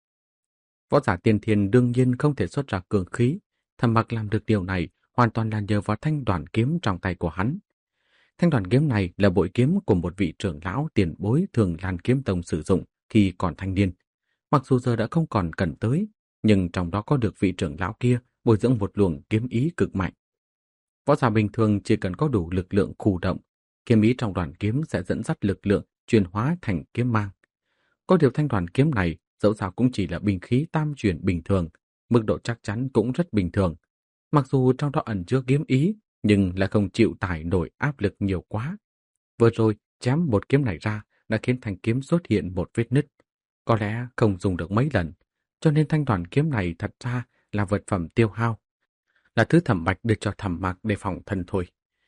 Võ giả tiên thiên đương nhiên không thể xuất ra cường khí, Thẩm Mặc làm được điều này hoàn toàn là nhờ vào thanh đoàn kiếm trong tay của hắn. Thanh đoàn kiếm này là bội kiếm của một vị trưởng lão tiền bối thường Lan Kiếm Tông sử dụng khi còn thanh niên. Mặc dù giờ đã không còn cần tới, nhưng trong đó có được vị trưởng lão kia bồi dưỡng một luồng kiếm ý cực mạnh. Võ giả bình thường chỉ cần có đủ lực lượng khu động, kiếm ý trong đoàn kiếm sẽ dẫn dắt lực lượng chuyển hóa thành kiếm mang. Có điều thanh đoàn kiếm này dẫu sao cũng chỉ là binh khí tam chuyển bình thường, mức độ chắc chắn cũng rất bình thường. Mặc dù trong đó ẩn chứa kiếm ý, nhưng lại không chịu tải nổi áp lực nhiều quá. Vừa rồi chém một kiếm này ra, đã khiến thanh kiếm xuất hiện một vết nứt. Có lẽ không dùng được mấy lần, cho nên thanh đoàn kiếm này thật ra là vật phẩm tiêu hao, là thứ Thẩm Bạch đưa cho Thẩm Mặc để phòng thân thôi.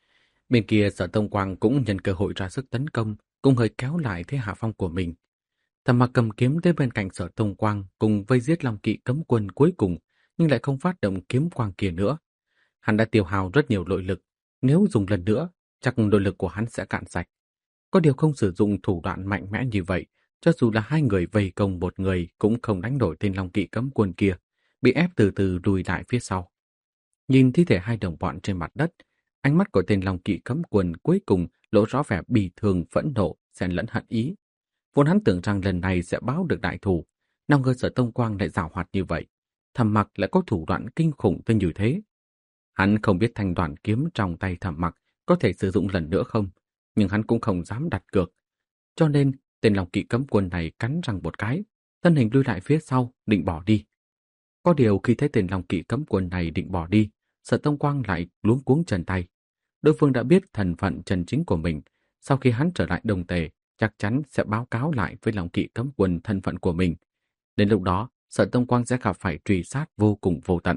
Bên kia Sở Tông Quang cũng nhân cơ hội ra sức tấn công, cùng hơi kéo lại thế hạ phong của mình. Thẩm Mặc cầm kiếm tới bên cạnh Sở Tông Quang cùng vây giết Long Kỵ cấm quân cuối cùng, nhưng lại không phát động kiếm quang kia nữa. Hắn đã tiêu hao rất nhiều nội lực, nếu dùng lần nữa, chắc nội lực của hắn sẽ cạn sạch. Có điều không sử dụng thủ đoạn mạnh mẽ như vậy, cho dù là hai người vây công một người cũng không đánh đổi tên Long Kỵ cấm quân kia, bị ép từ từ lùi lại phía sau. Nhìn thi thể hai đồng bọn trên mặt đất, ánh mắt của tên Long Kỵ cấm quân cuối cùng lộ rõ vẻ bì thường phẫn nộ, xen lẫn hận ý. Vốn hắn tưởng rằng lần này sẽ báo được đại thù, nào ngờ Sở Tông Quang lại giảo hoạt như vậy, Thẩm Mặc lại có thủ đoạn kinh khủng tới như thế. Hắn không biết thanh đoàn kiếm trong tay Thẩm Mặc có thể sử dụng lần nữa không, nhưng hắn cũng không dám đặt cược. Cho nên, tên Long Kỵ cấm quân này cắn răng một cái, thân hình lui lại phía sau, định bỏ đi. Có điều khi thấy tên Long Kỵ cấm quân này định bỏ đi, Sở Tông Quang lại luống cuống chân tay. Đối phương đã biết thân phận chân chính của mình, sau khi hắn trở lại Đông Tề, chắc chắn sẽ báo cáo lại với Long Kỵ cấm quân thân phận của mình. Đến lúc đó, Sở Tông Quang sẽ gặp phải truy sát vô cùng vô tận.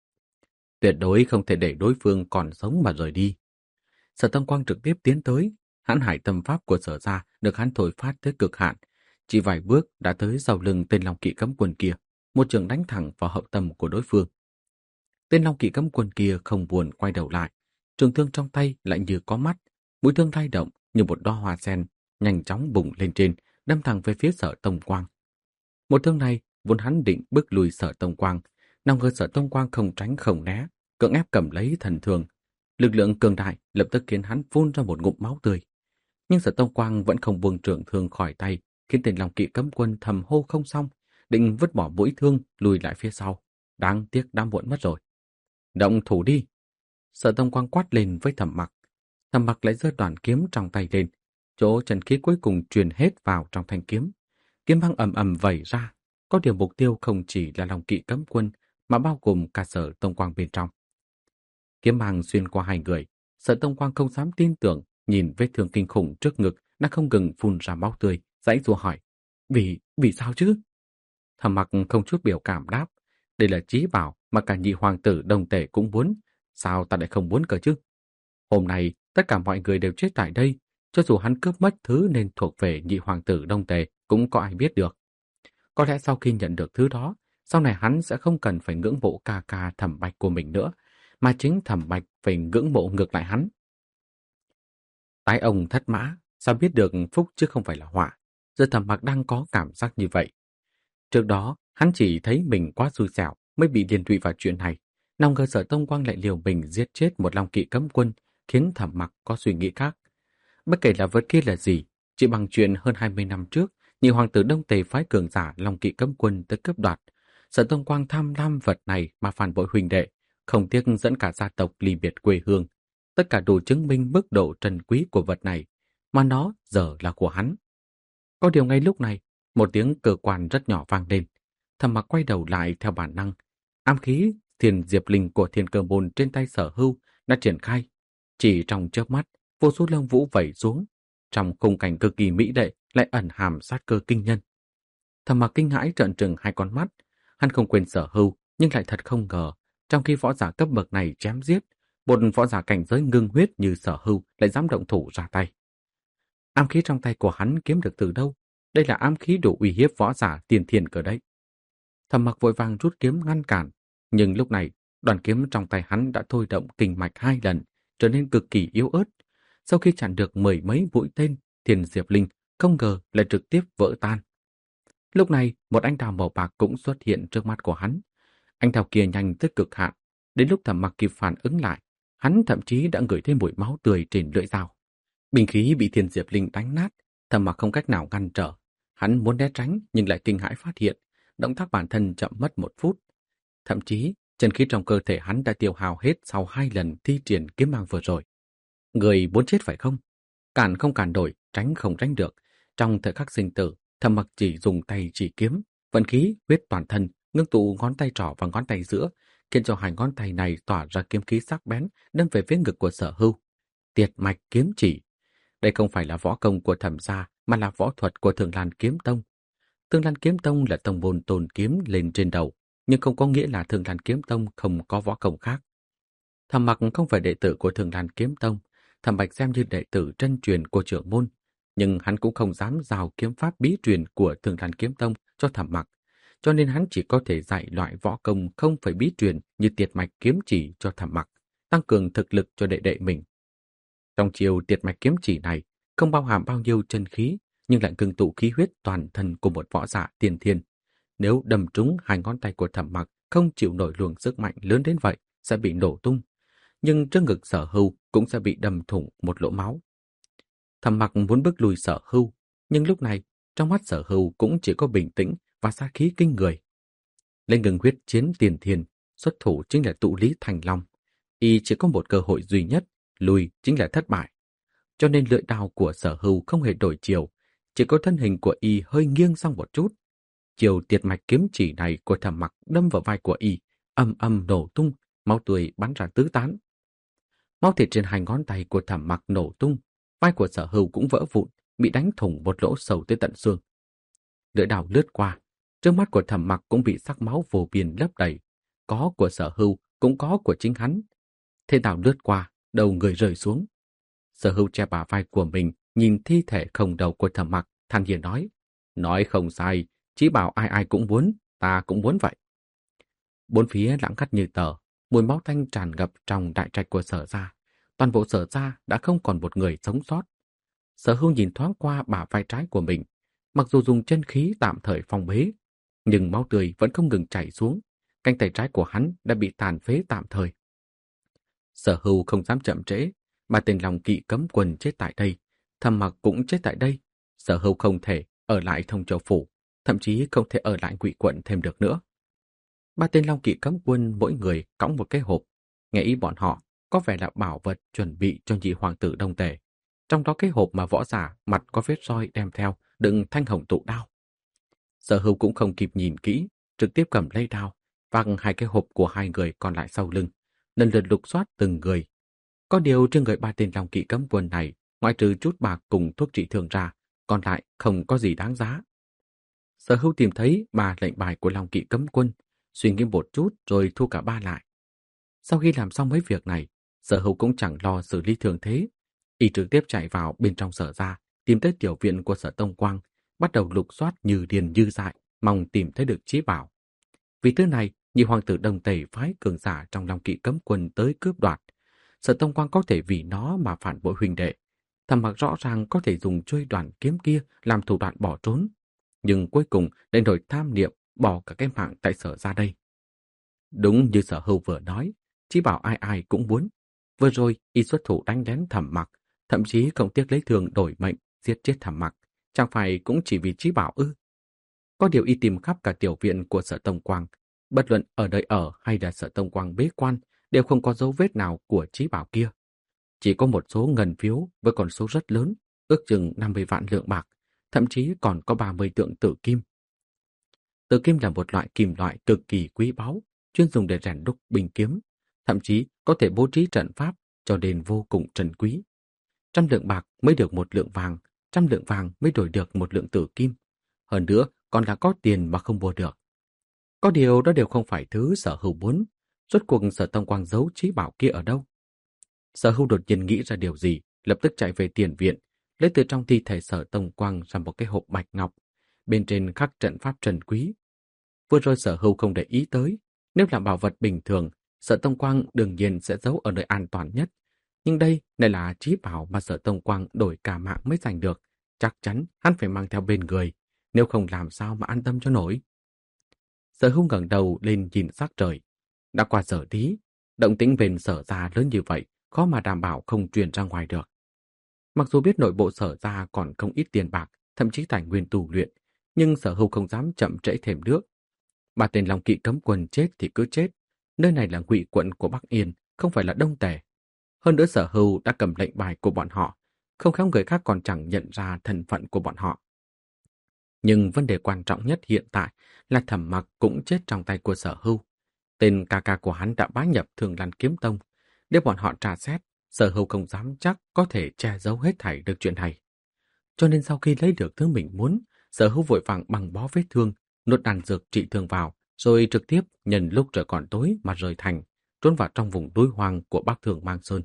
Tuyệt đối không thể để đối phương còn sống mà rời đi. Sở Tông Quang trực tiếp tiến tới, hãn hải tâm pháp của Sở gia được hắn thổi phát tới cực hạn, chỉ vài bước đã tới sau lưng tên Long Kỵ cấm quân kia, một trường đánh thẳng vào hậu tâm của đối phương. Tên Long Kỵ cấm quân kia không buồn quay đầu lại, trường thương trong tay lại như có mắt, mũi thương lay động như một đóa hoa sen, nhanh chóng bùng lên trên, đâm thẳng về phía Sở Tông Quang. Một thương này vốn hắn định bước lùi Sở Tông Quang, nào ngờ Sở Tông Quang không tránh không né, cưỡng ép cầm lấy thần thương. Lực lượng cường đại lập tức khiến hắn phun ra một ngụm máu tươi. Nhưng Sở Tông Quang vẫn không buông trường thương khỏi tay, khiến tên Long Kỵ cấm quân thầm hô không xong, định vứt bỏ mũi thương lùi lại phía sau. Đáng tiếc đã muộn mất rồi. Động thủ đi! Sở Tông Quang quát lên với Thẩm Mặc. Thẩm Mặc lại giơ đoàn kiếm trong tay lên, chỗ chân khí cuối cùng truyền hết vào trong thanh kiếm. Kiếm băng ầm ầm vẩy ra, có điều mục tiêu không chỉ là Long Kỵ cấm quân mà bao gồm cả Sở Tông Quang bên trong. Kiếm băng xuyên qua hai người, Sở Tông Quang không dám tin tưởng, nhìn vết thương kinh khủng trước ngực đang không ngừng phun ra máu tươi, giãy giụa hỏi: "Vì, vì sao chứ?" Thẩm Mặc không chút biểu cảm đáp: "Đây là chí bảo mà cả nhị hoàng tử Đông Tề cũng muốn, sao ta lại không muốn cơ chứ? Hôm nay tất cả mọi người đều chết tại đây, cho dù hắn cướp mất thứ nên thuộc về nhị hoàng tử Đông Tề cũng có ai biết được. Có lẽ sau khi nhận được thứ đó, sau này hắn sẽ không cần phải ngưỡng mộ ca ca Thẩm Bạch của mình nữa, mà chính Thẩm Bạch phải ngưỡng mộ ngược lại hắn." Tái ông thất mã, sao biết được phúc chứ không phải là họa. Giờ Thẩm Mặc đang có cảm giác như vậy. Trước đó, hắn chỉ thấy mình quá xui xẻo mới bị liên lụy vào chuyện này. Nào ngờ Sở Tông Quang lại liều mình giết chết một Long Kỵ cấm quân, khiến Thẩm Mặc có suy nghĩ khác. Bất kể là vật kia là gì, chỉ bằng chuyện hơn hai mươi năm trước, nhị hoàng tử Đông Tề phái cường giả Long Kỵ cấm quân tới cướp đoạt. Sở Tông Quang tham lam vật này mà phản bội huynh đệ, không tiếc dẫn cả gia tộc ly biệt quê hương. Tất cả đủ chứng minh mức độ trân quý của vật này, mà nó giờ là của hắn. Có điều ngay lúc này, một tiếng cơ quan rất nhỏ vang lên. Thẩm Mặc quay đầu lại theo bản năng. Ám khí Thiên Diệp Linh của Thiên Cơ Môn trên tay Sở Hưu đã triển khai. Chỉ trong chớp mắt, vô số lông vũ vẩy xuống. Trong khung cảnh cực kỳ mỹ lệ lại ẩn hàm sát cơ kinh nhân. Thẩm Mặc kinh hãi trợn trừng hai con mắt. Hắn không quên Sở Hưu, nhưng lại thật không ngờ, trong khi võ giả cấp bậc này chém giết, một võ giả cảnh giới ngưng huyết như Sở Hưu lại dám động thủ ra tay. Ám khí trong tay của hắn kiếm được từ đâu? Đây là ám khí đủ uy hiếp võ giả tiền thiên cơ đấy. Thẩm Mặc vội vàng rút kiếm ngăn cản, nhưng lúc này, đoàn kiếm trong tay hắn đã thôi động kinh mạch hai lần, trở nên cực kỳ yếu ớt. Sau khi chặn được mười mấy mũi tên, Thiên Diệp Linh không ngờ lại trực tiếp vỡ tan. Lúc này, một ánh đào màu bạc cũng xuất hiện trước mắt của hắn. Ánh đào kia nhanh tới cực hạn, đến lúc Thẩm Mặc kịp phản ứng lại, hắn thậm chí đã ngửi thấy mùi máu tươi trên lưỡi dao. Binh khí bị Thiên Diệp Linh đánh nát, Thẩm Mặc không cách nào ngăn trở. Hắn muốn né tránh nhưng lại kinh hãi phát hiện, động tác bản thân chậm mất một phút. Thậm chí, chân khí trong cơ thể hắn đã tiêu hao hết sau hai lần thi triển kiếm mang vừa rồi. Người muốn chết phải không? Cản không cản đổi, tránh không tránh được. Trong thời khắc sinh tử, Thẩm Mặc chỉ dùng tay chỉ kiếm, vận khí huyết toàn thân, ngưng tụ ngón tay trỏ và ngón tay giữa, khiến cho hai ngón tay này tỏa ra kiếm khí sắc bén, đâm về phía ngực của Sở Hưu. Tiệt mạch kiếm chỉ. Đây không phải là võ công của Thẩm gia, mà là võ thuật của Thường Lan Kiếm Tông. Thường Lan Kiếm Tông là tông môn tôn kiếm lên trên đầu, nhưng không có nghĩa là Thường Lan Kiếm Tông không có võ công khác. Thẩm Mặc không phải đệ tử của Thường Lan Kiếm Tông, Thẩm Bạch xem như đệ tử chân truyền của trưởng môn, nhưng hắn cũng không dám giao kiếm pháp bí truyền của Thường Lan Kiếm Tông cho Thẩm Mặc, cho nên hắn chỉ có thể dạy loại võ công không phải bí truyền như Tiệt Mạch Kiếm Chỉ cho Thẩm Mặc, tăng cường thực lực cho đệ đệ mình. Trong chiều Tiệt Mạch Kiếm Chỉ này không bao hàm bao nhiêu chân khí, nhưng lại ngưng tụ khí huyết toàn thân của một võ giả tiên thiên. Nếu đâm trúng hai ngón tay của Thẩm Mặc không chịu nổi luồng sức mạnh lớn đến vậy sẽ bị nổ tung, nhưng trước ngực Sở Hưu cũng sẽ bị đâm thủng một lỗ máu. Thẩm Mặc muốn bước lùi Sở Hưu, nhưng lúc này trong mắt Sở Hưu cũng chỉ có bình tĩnh và sát khí kinh người. Lên ngừng huyết chiến tiền thiên, xuất thủ chính là tụ lý thành long. Y chỉ có một cơ hội duy nhất, lùi chính là thất bại. Cho nên lưỡi đao của Sở Hưu không hề đổi chiều, chỉ có thân hình của Y hơi nghiêng sang một chút. Chiều Tiệt Mạch Kiếm Chỉ này của Thẩm Mặc đâm vào vai của Y, âm âm nổ tung, máu tươi bắn ra tứ tán. Máu thịt trên hai ngón tay của Thẩm Mặc nổ tung, vai của Sở Hưu cũng vỡ vụn, bị đánh thủng một lỗ sâu tới tận xương. Lưỡi đao lướt qua, trước mắt của Thẩm Mặc cũng bị sắc máu vô biên lấp đầy, có của Sở Hưu cũng có của chính hắn. Thế đao lướt qua, đầu người rơi xuống. Sở Hưu che bả vai của mình, nhìn thi thể không đầu của Thẩm Mặc, than thở nói: "Nói không sai, chỉ bảo ai ai cũng muốn, ta cũng muốn vậy." Bốn phía lặng ngắt như tờ, mùi máu tanh tràn ngập trong đại trạch của Sở gia. Toàn bộ Sở gia đã không còn một người sống sót. Sở Hưu nhìn thoáng qua bả vai trái của mình, mặc dù dùng chân khí tạm thời phong bế, nhưng máu tươi vẫn không ngừng chảy xuống. Cánh tay trái của hắn đã bị tàn phế tạm thời. Sở Hưu không dám chậm trễ, mà tên Long Kỵ cấm quân chết tại đây, Thẩm Mặc cũng chết tại đây. Sở Hưu không thể ở lại Thông Châu phủ, thậm chí không thể ở lại Ngụy quận thêm được nữa. Ba tên Long Kỵ cấm quân mỗi người cõng một cái hộp, nghe ý bọn họ có vẻ là bảo vật chuẩn bị cho nhị hoàng tử Đông Tề. Trong đó cái hộp mà võ giả mặt có vết roi đem theo đựng thanh hồng tụ đao. Sở Hưu cũng không kịp nhìn kỹ, trực tiếp cầm lấy đao, văng hai cái hộp của hai người còn lại sau lưng, lần lượt lục soát từng người. Có điều trên người ba tên Long Kỵ cấm quân này, ngoại trừ chút bạc cùng thuốc trị thương ra, còn lại không có gì đáng giá. Sở Hưu tìm thấy ba lệnh bài của Long Kỵ cấm quân, suy nghĩ một chút rồi thu cả ba lại. Sau khi làm xong mấy việc này, Sở Hưu cũng chẳng lo xử lý thường thế, y trực tiếp chạy vào bên trong Sở gia, tìm tới tiểu viện của Sở Tông Quang, bắt đầu lục soát như điên như dại, mong tìm thấy được chí bảo. Vì thứ này, nhị hoàng tử Đông Tề phái cường giả trong Long Kỵ cấm quân tới cướp đoạt. Sở Tông Quang có thể vì nó mà phản bội huynh đệ. Thẩm Mặc rõ ràng có thể dùng chuôi đoàn kiếm kia làm thủ đoạn bỏ trốn, nhưng cuối cùng lại nổi tham niệm bỏ cả cái mạng tại Sở gia đây. Đúng như Sở Hưu vừa nói, chí bảo ai ai cũng muốn. Vừa rồi y xuất thủ đánh lén Thẩm Mặc, thậm chí không tiếc lấy thương đổi mệnh giết chết Thẩm Mặc, chẳng phải cũng chỉ vì chí bảo ư? Có điều y tìm khắp cả tiểu viện của Sở Tông Quang, bất luận ở đời ở hay là Sở Tông Quang bế quan, đều không có dấu vết nào của chí bảo kia. Chỉ có một số ngân phiếu với con số rất lớn, ước chừng năm mươi vạn lượng bạc, thậm chí còn có ba mươi tượng tử kim. Tử kim là một loại kim loại cực kỳ quý báu, chuyên dùng để rèn đúc binh kiếm, thậm chí có thể bố trí trận pháp cho nên vô cùng trân quý. Trăm lượng bạc mới được một lượng vàng, trăm lượng vàng mới đổi được một lượng tử kim. Hơn nữa còn là có tiền mà không mua được. Có điều đó đều không phải thứ Sở Hưu muốn. Rốt cuộc Sở Tông Quang giấu chí bảo kia ở đâu? Sở Hưu đột nhiên nghĩ ra điều gì, lập tức chạy về tiền viện, lấy từ trong thi thể Sở Tông Quang ra một cái hộp bạch ngọc, bên trên khắc trận pháp trân quý. Vừa rồi Sở Hưu không để ý tới, nếu là bảo vật bình thường, Sở Tông Quang đương nhiên sẽ giấu ở nơi an toàn nhất. Nhưng đây lại là chí bảo mà Sở Tông Quang đổi cả mạng mới giành được, chắc chắn hắn phải mang theo bên người, nếu không làm sao mà an tâm cho nổi. Sở Hưu ngẩng đầu lên nhìn sắc trời. Đã qua giờ tí, động tĩnh bên Sở gia lớn như vậy, khó mà đảm bảo không truyền ra ngoài được. Mặc dù biết nội bộ Sở gia còn không ít tiền bạc, thậm chí tài nguyên tu luyện, nhưng Sở Hưu không dám chậm trễ thêm nước. Ba tên Long Kỵ cấm quân chết thì cứ chết, nơi này là Ngụy quận của Bắc Yên, không phải là Đông Tề. Hơn nữa Sở Hưu đã cầm lệnh bài của bọn họ, không khéo người khác còn chẳng nhận ra thân phận của bọn họ. Nhưng vấn đề quan trọng nhất hiện tại là Thẩm Mặc cũng chết trong tay của Sở Hưu. Tên ca ca của hắn đã bá nhập Thường Lan Kiếm Tông. Nếu bọn họ tra xét, Sở Hưu không dám chắc có thể che giấu hết thảy được chuyện này. Cho nên sau khi lấy được thứ mình muốn, Sở Hữu vội vàng băng bó vết thương, nuốt đan dược trị thương vào, rồi trực tiếp nhân lúc trời còn tối mà rời thành, trốn vào trong vùng núi hoang của Bắc Thường Mang Sơn.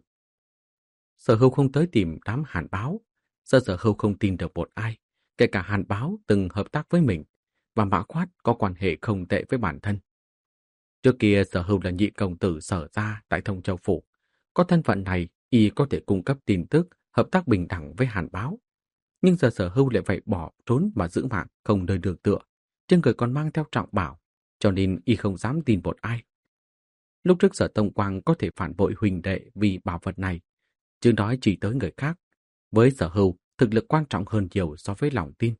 Sở Hữu không tới tìm đám Hàn Báo, sợ Sở Hữu không tin được một ai, kể cả Hàn Báo từng hợp tác với mình, và Mã Khoát có quan hệ không tệ với bản thân. Trước kia Sở Hữu là nhị công tử Sở gia tại Thông Châu Phủ, có thân phận này, y có thể cung cấp tin tức, hợp tác bình đẳng với Hàn Báo. Nhưng giờ Sở Hữu lại phải bỏ trốn mà giữ mạng, không nơi đường tựa, trên người còn mang theo trọng bảo, cho nên y không dám tin một ai. Lúc trước Sở Tông Quang có thể phản bội huynh đệ vì bảo vật này, chứ nói chỉ tới người khác. Với Sở Hữu, thực lực quan trọng hơn nhiều so với lòng tin.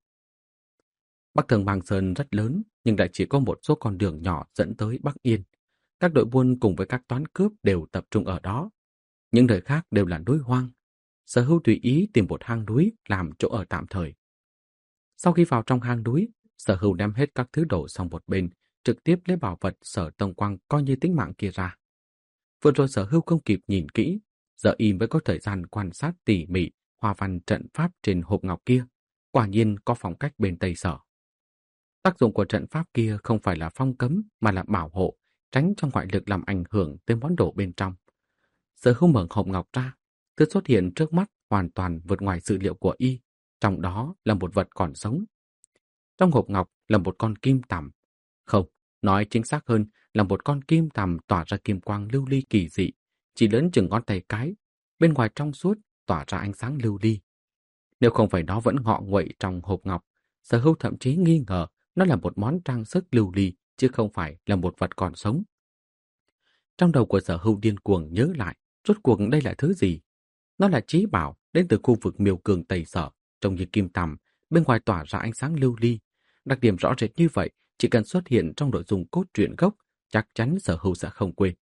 Bắc Thường Mang Sơn rất lớn, nhưng lại chỉ có một số con đường nhỏ dẫn tới Bắc Yên. Các đội buôn cùng với các toán cướp đều tập trung ở đó. Những nơi khác đều là núi hoang. Sở Hữu tùy ý tìm một hang núi làm chỗ ở tạm thời. Sau khi vào trong hang núi, Sở Hữu đem hết các thứ đồ sang một bên, trực tiếp lấy bảo vật Sở Tông Quang coi như tính mạng kia ra. Vừa rồi Sở Hữu không kịp nhìn kỹ, giờ y mới có thời gian quan sát tỉ mỉ hoa văn trận pháp trên hộp ngọc kia. Quả nhiên có phong cách bên Tây Sở. Tác dụng của trận pháp kia không phải là phong cấm mà là bảo hộ, tránh cho ngoại lực làm ảnh hưởng tới món đồ bên trong. Sở Hữu mở hộp ngọc ra, thứ xuất hiện trước mắt hoàn toàn vượt ngoài dự liệu của y, trong đó là một vật còn sống. Trong hộp ngọc là một con kim tằm. Không, nói chính xác hơn là một con kim tằm tỏa ra kim quang lưu ly kỳ dị, chỉ lớn chừng ngón tay cái, bên ngoài trong suốt tỏa ra ánh sáng lưu ly. Nếu không phải nó vẫn ngọ nguậy trong hộp ngọc, Sở Hữu thậm chí nghi ngờ nó là một món trang sức lưu ly chứ không phải là một vật còn sống. Trong đầu của Sở Hữu điên cuồng nhớ lại, rốt cuộc đây là thứ gì? Nó là chí bảo đến từ khu vực Miêu Cương Tây Sở, trông như kim tằm, bên ngoài tỏa ra ánh sáng lưu ly. Đặc điểm rõ rệt như vậy, chỉ cần xuất hiện trong nội dung cốt truyện gốc, chắc chắn Sở Hữu sẽ không quên.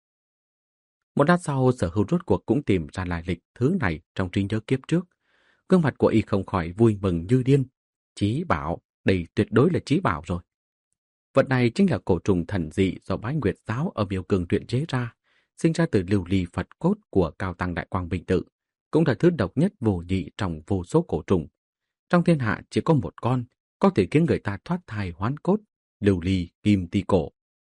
Một lát sau, Sở Hữu rốt cuộc cũng tìm ra lại lịch thứ này trong trí nhớ kiếp trước. Gương mặt của y không khỏi vui mừng như điên. Chí bảo, đây tuyệt đối là chí bảo rồi. Vật này chính là cổ trùng thần dị do Bái Nguyệt giáo ở Miêu Cương luyện chế ra, sinh ra từ lưu ly Phật cốt của Cao Tăng Đại Quang Bình Tự, cũng là thứ độc nhất vô nhị trong vô số cổ trùng. Trong thiên hạ chỉ có một con, có thể khiến người ta thoát thai hoán cốt, lưu ly kim ti cổ.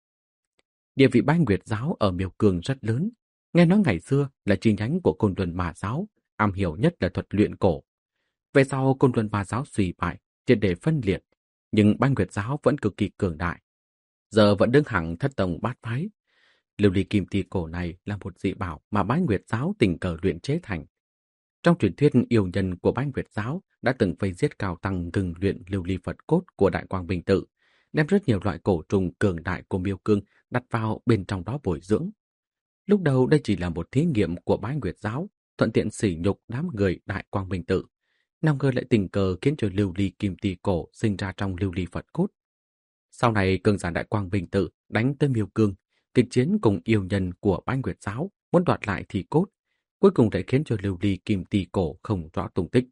Địa vị Bái Nguyệt giáo ở Miêu Cương rất lớn, nghe nói ngày xưa là chi nhánh của Côn Luân Ma giáo, am hiểu nhất là thuật luyện cổ. Về sau Côn Luân Ma giáo suy bại, triệt để phân liệt, nhưng Bái Nguyệt giáo vẫn cực kỳ cường đại. Giờ vẫn đứng hẳn thất tông bát phái. Lưu ly kim ti cổ này là một dị bảo mà Bái Nguyệt giáo tình cờ luyện chế thành. Trong truyền thuyết, yêu nhân của Bái Nguyệt giáo đã từng vây giết Cao Tăng ngừng luyện lưu ly Phật cốt của Đại Quang Bình Tự, đem rất nhiều loại cổ trùng cường đại của Miêu Cương đặt vào bên trong đó bồi dưỡng. Lúc đầu đây chỉ là một thí nghiệm của Bái Nguyệt giáo, thuận tiện sỉ nhục đám người Đại Quang Bình Tự. Nào ngờ lại tình cờ khiến cho lưu ly kim ti cổ sinh ra trong lưu ly Phật cốt. Sau này cường giả Đại Quang Bình Tự đánh tới Miêu Cương, kịch chiến cùng yêu nhân của Bái Nguyệt giáo, muốn đoạt lại thì cốt, cuối cùng lại khiến cho lưu ly kim ti cổ không rõ tung tích.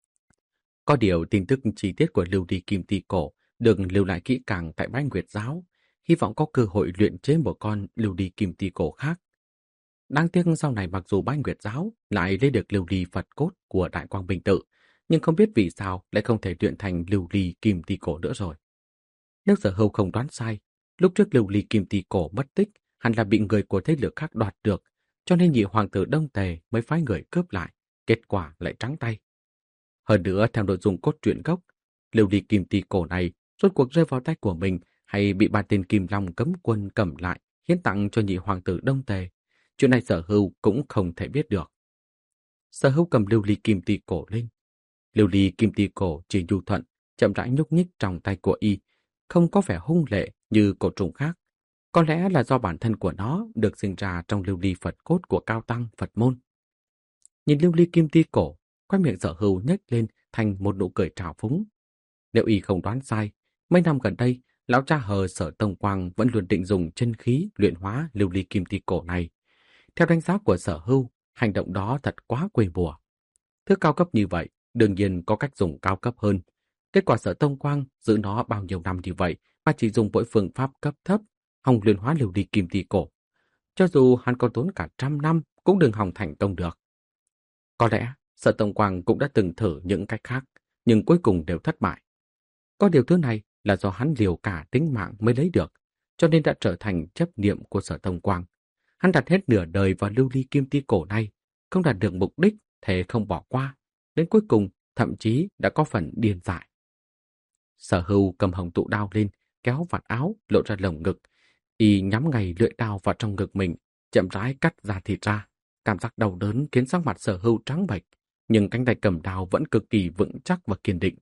Có điều tin tức chi tiết của lưu ly kim ti cổ được lưu lại kỹ càng tại Bái Nguyệt giáo, hy vọng có cơ hội luyện chế một con lưu ly kim ti cổ khác. Đáng tiếc sau này mặc dù Bái Nguyệt giáo lại lấy được lưu ly Phật cốt của Đại Quang Bình Tự, nhưng không biết vì sao lại không thể luyện thành lưu ly kim ti cổ nữa rồi. Nếu Sở Hữu không đoán sai, lúc trước lưu ly kim ti cổ mất tích hẳn là bị người của thế lực khác đoạt được, cho nên nhị hoàng tử Đông Tề mới phái người cướp lại, kết quả lại trắng tay. Hơn nữa, theo nội dung cốt truyện gốc, lưu ly kim ti cổ này rốt cuộc rơi vào tay của mình hay bị ba tên Kim Long cấm quân cầm lại, hiến tặng cho nhị hoàng tử Đông Tề, chuyện này Sở Hữu cũng không thể biết được. Sở Hữu cầm lưu ly kim ti cổ lên. Lưu ly kim ti cổ chỉ nhu thuận, chậm rãi nhúc nhích trong tay của y, không có vẻ hung lệ như cổ trùng khác. Có lẽ là do bản thân của nó được sinh ra trong lưu ly Phật cốt của Cao Tăng Phật môn. Nhìn lưu ly kim ti cổ, khóe miệng Sở Hữu nhếch lên thành một nụ cười trào phúng. Nếu y không đoán sai, mấy năm gần đây, lão cha hờ Sở Tông Quang vẫn luôn định dùng chân khí luyện hóa lưu ly kim ti cổ này. Theo đánh giá của Sở Hữu, hành động đó thật quá quê mùa. Thứ cao cấp như vậy, đương nhiên có cách dùng cao cấp hơn. Kết quả Sở Tông Quang giữ nó bao nhiêu năm như vậy mà chỉ dùng mỗi phương pháp cấp thấp, hòng luyện hóa lưu ly kim ti cổ. Cho dù hắn có tốn cả trăm năm cũng đừng hòng thành công được. Có lẽ Sở Tông Quang cũng đã từng thử những cách khác, nhưng cuối cùng đều thất bại. Có điều thứ này là do hắn liều cả tính mạng mới lấy được, cho nên đã trở thành chấp niệm của Sở Thông Quang. Hắn đặt hết nửa đời vào lưu ly kim ti cổ này, không đạt được mục đích, thế không bỏ qua. Đến cuối cùng, thậm chí đã có phần điên dại. Sở Hưu cầm hồng tụ đao lên, kéo vạt áo, lộ ra lồng ngực. Y nhắm ngay lưỡi đao vào trong ngực mình, chậm rãi cắt ra thịt ra. Cảm giác đau đớn khiến sắc mặt Sở Hưu trắng bệch, nhưng cánh tay cầm đao vẫn cực kỳ vững chắc và kiên định.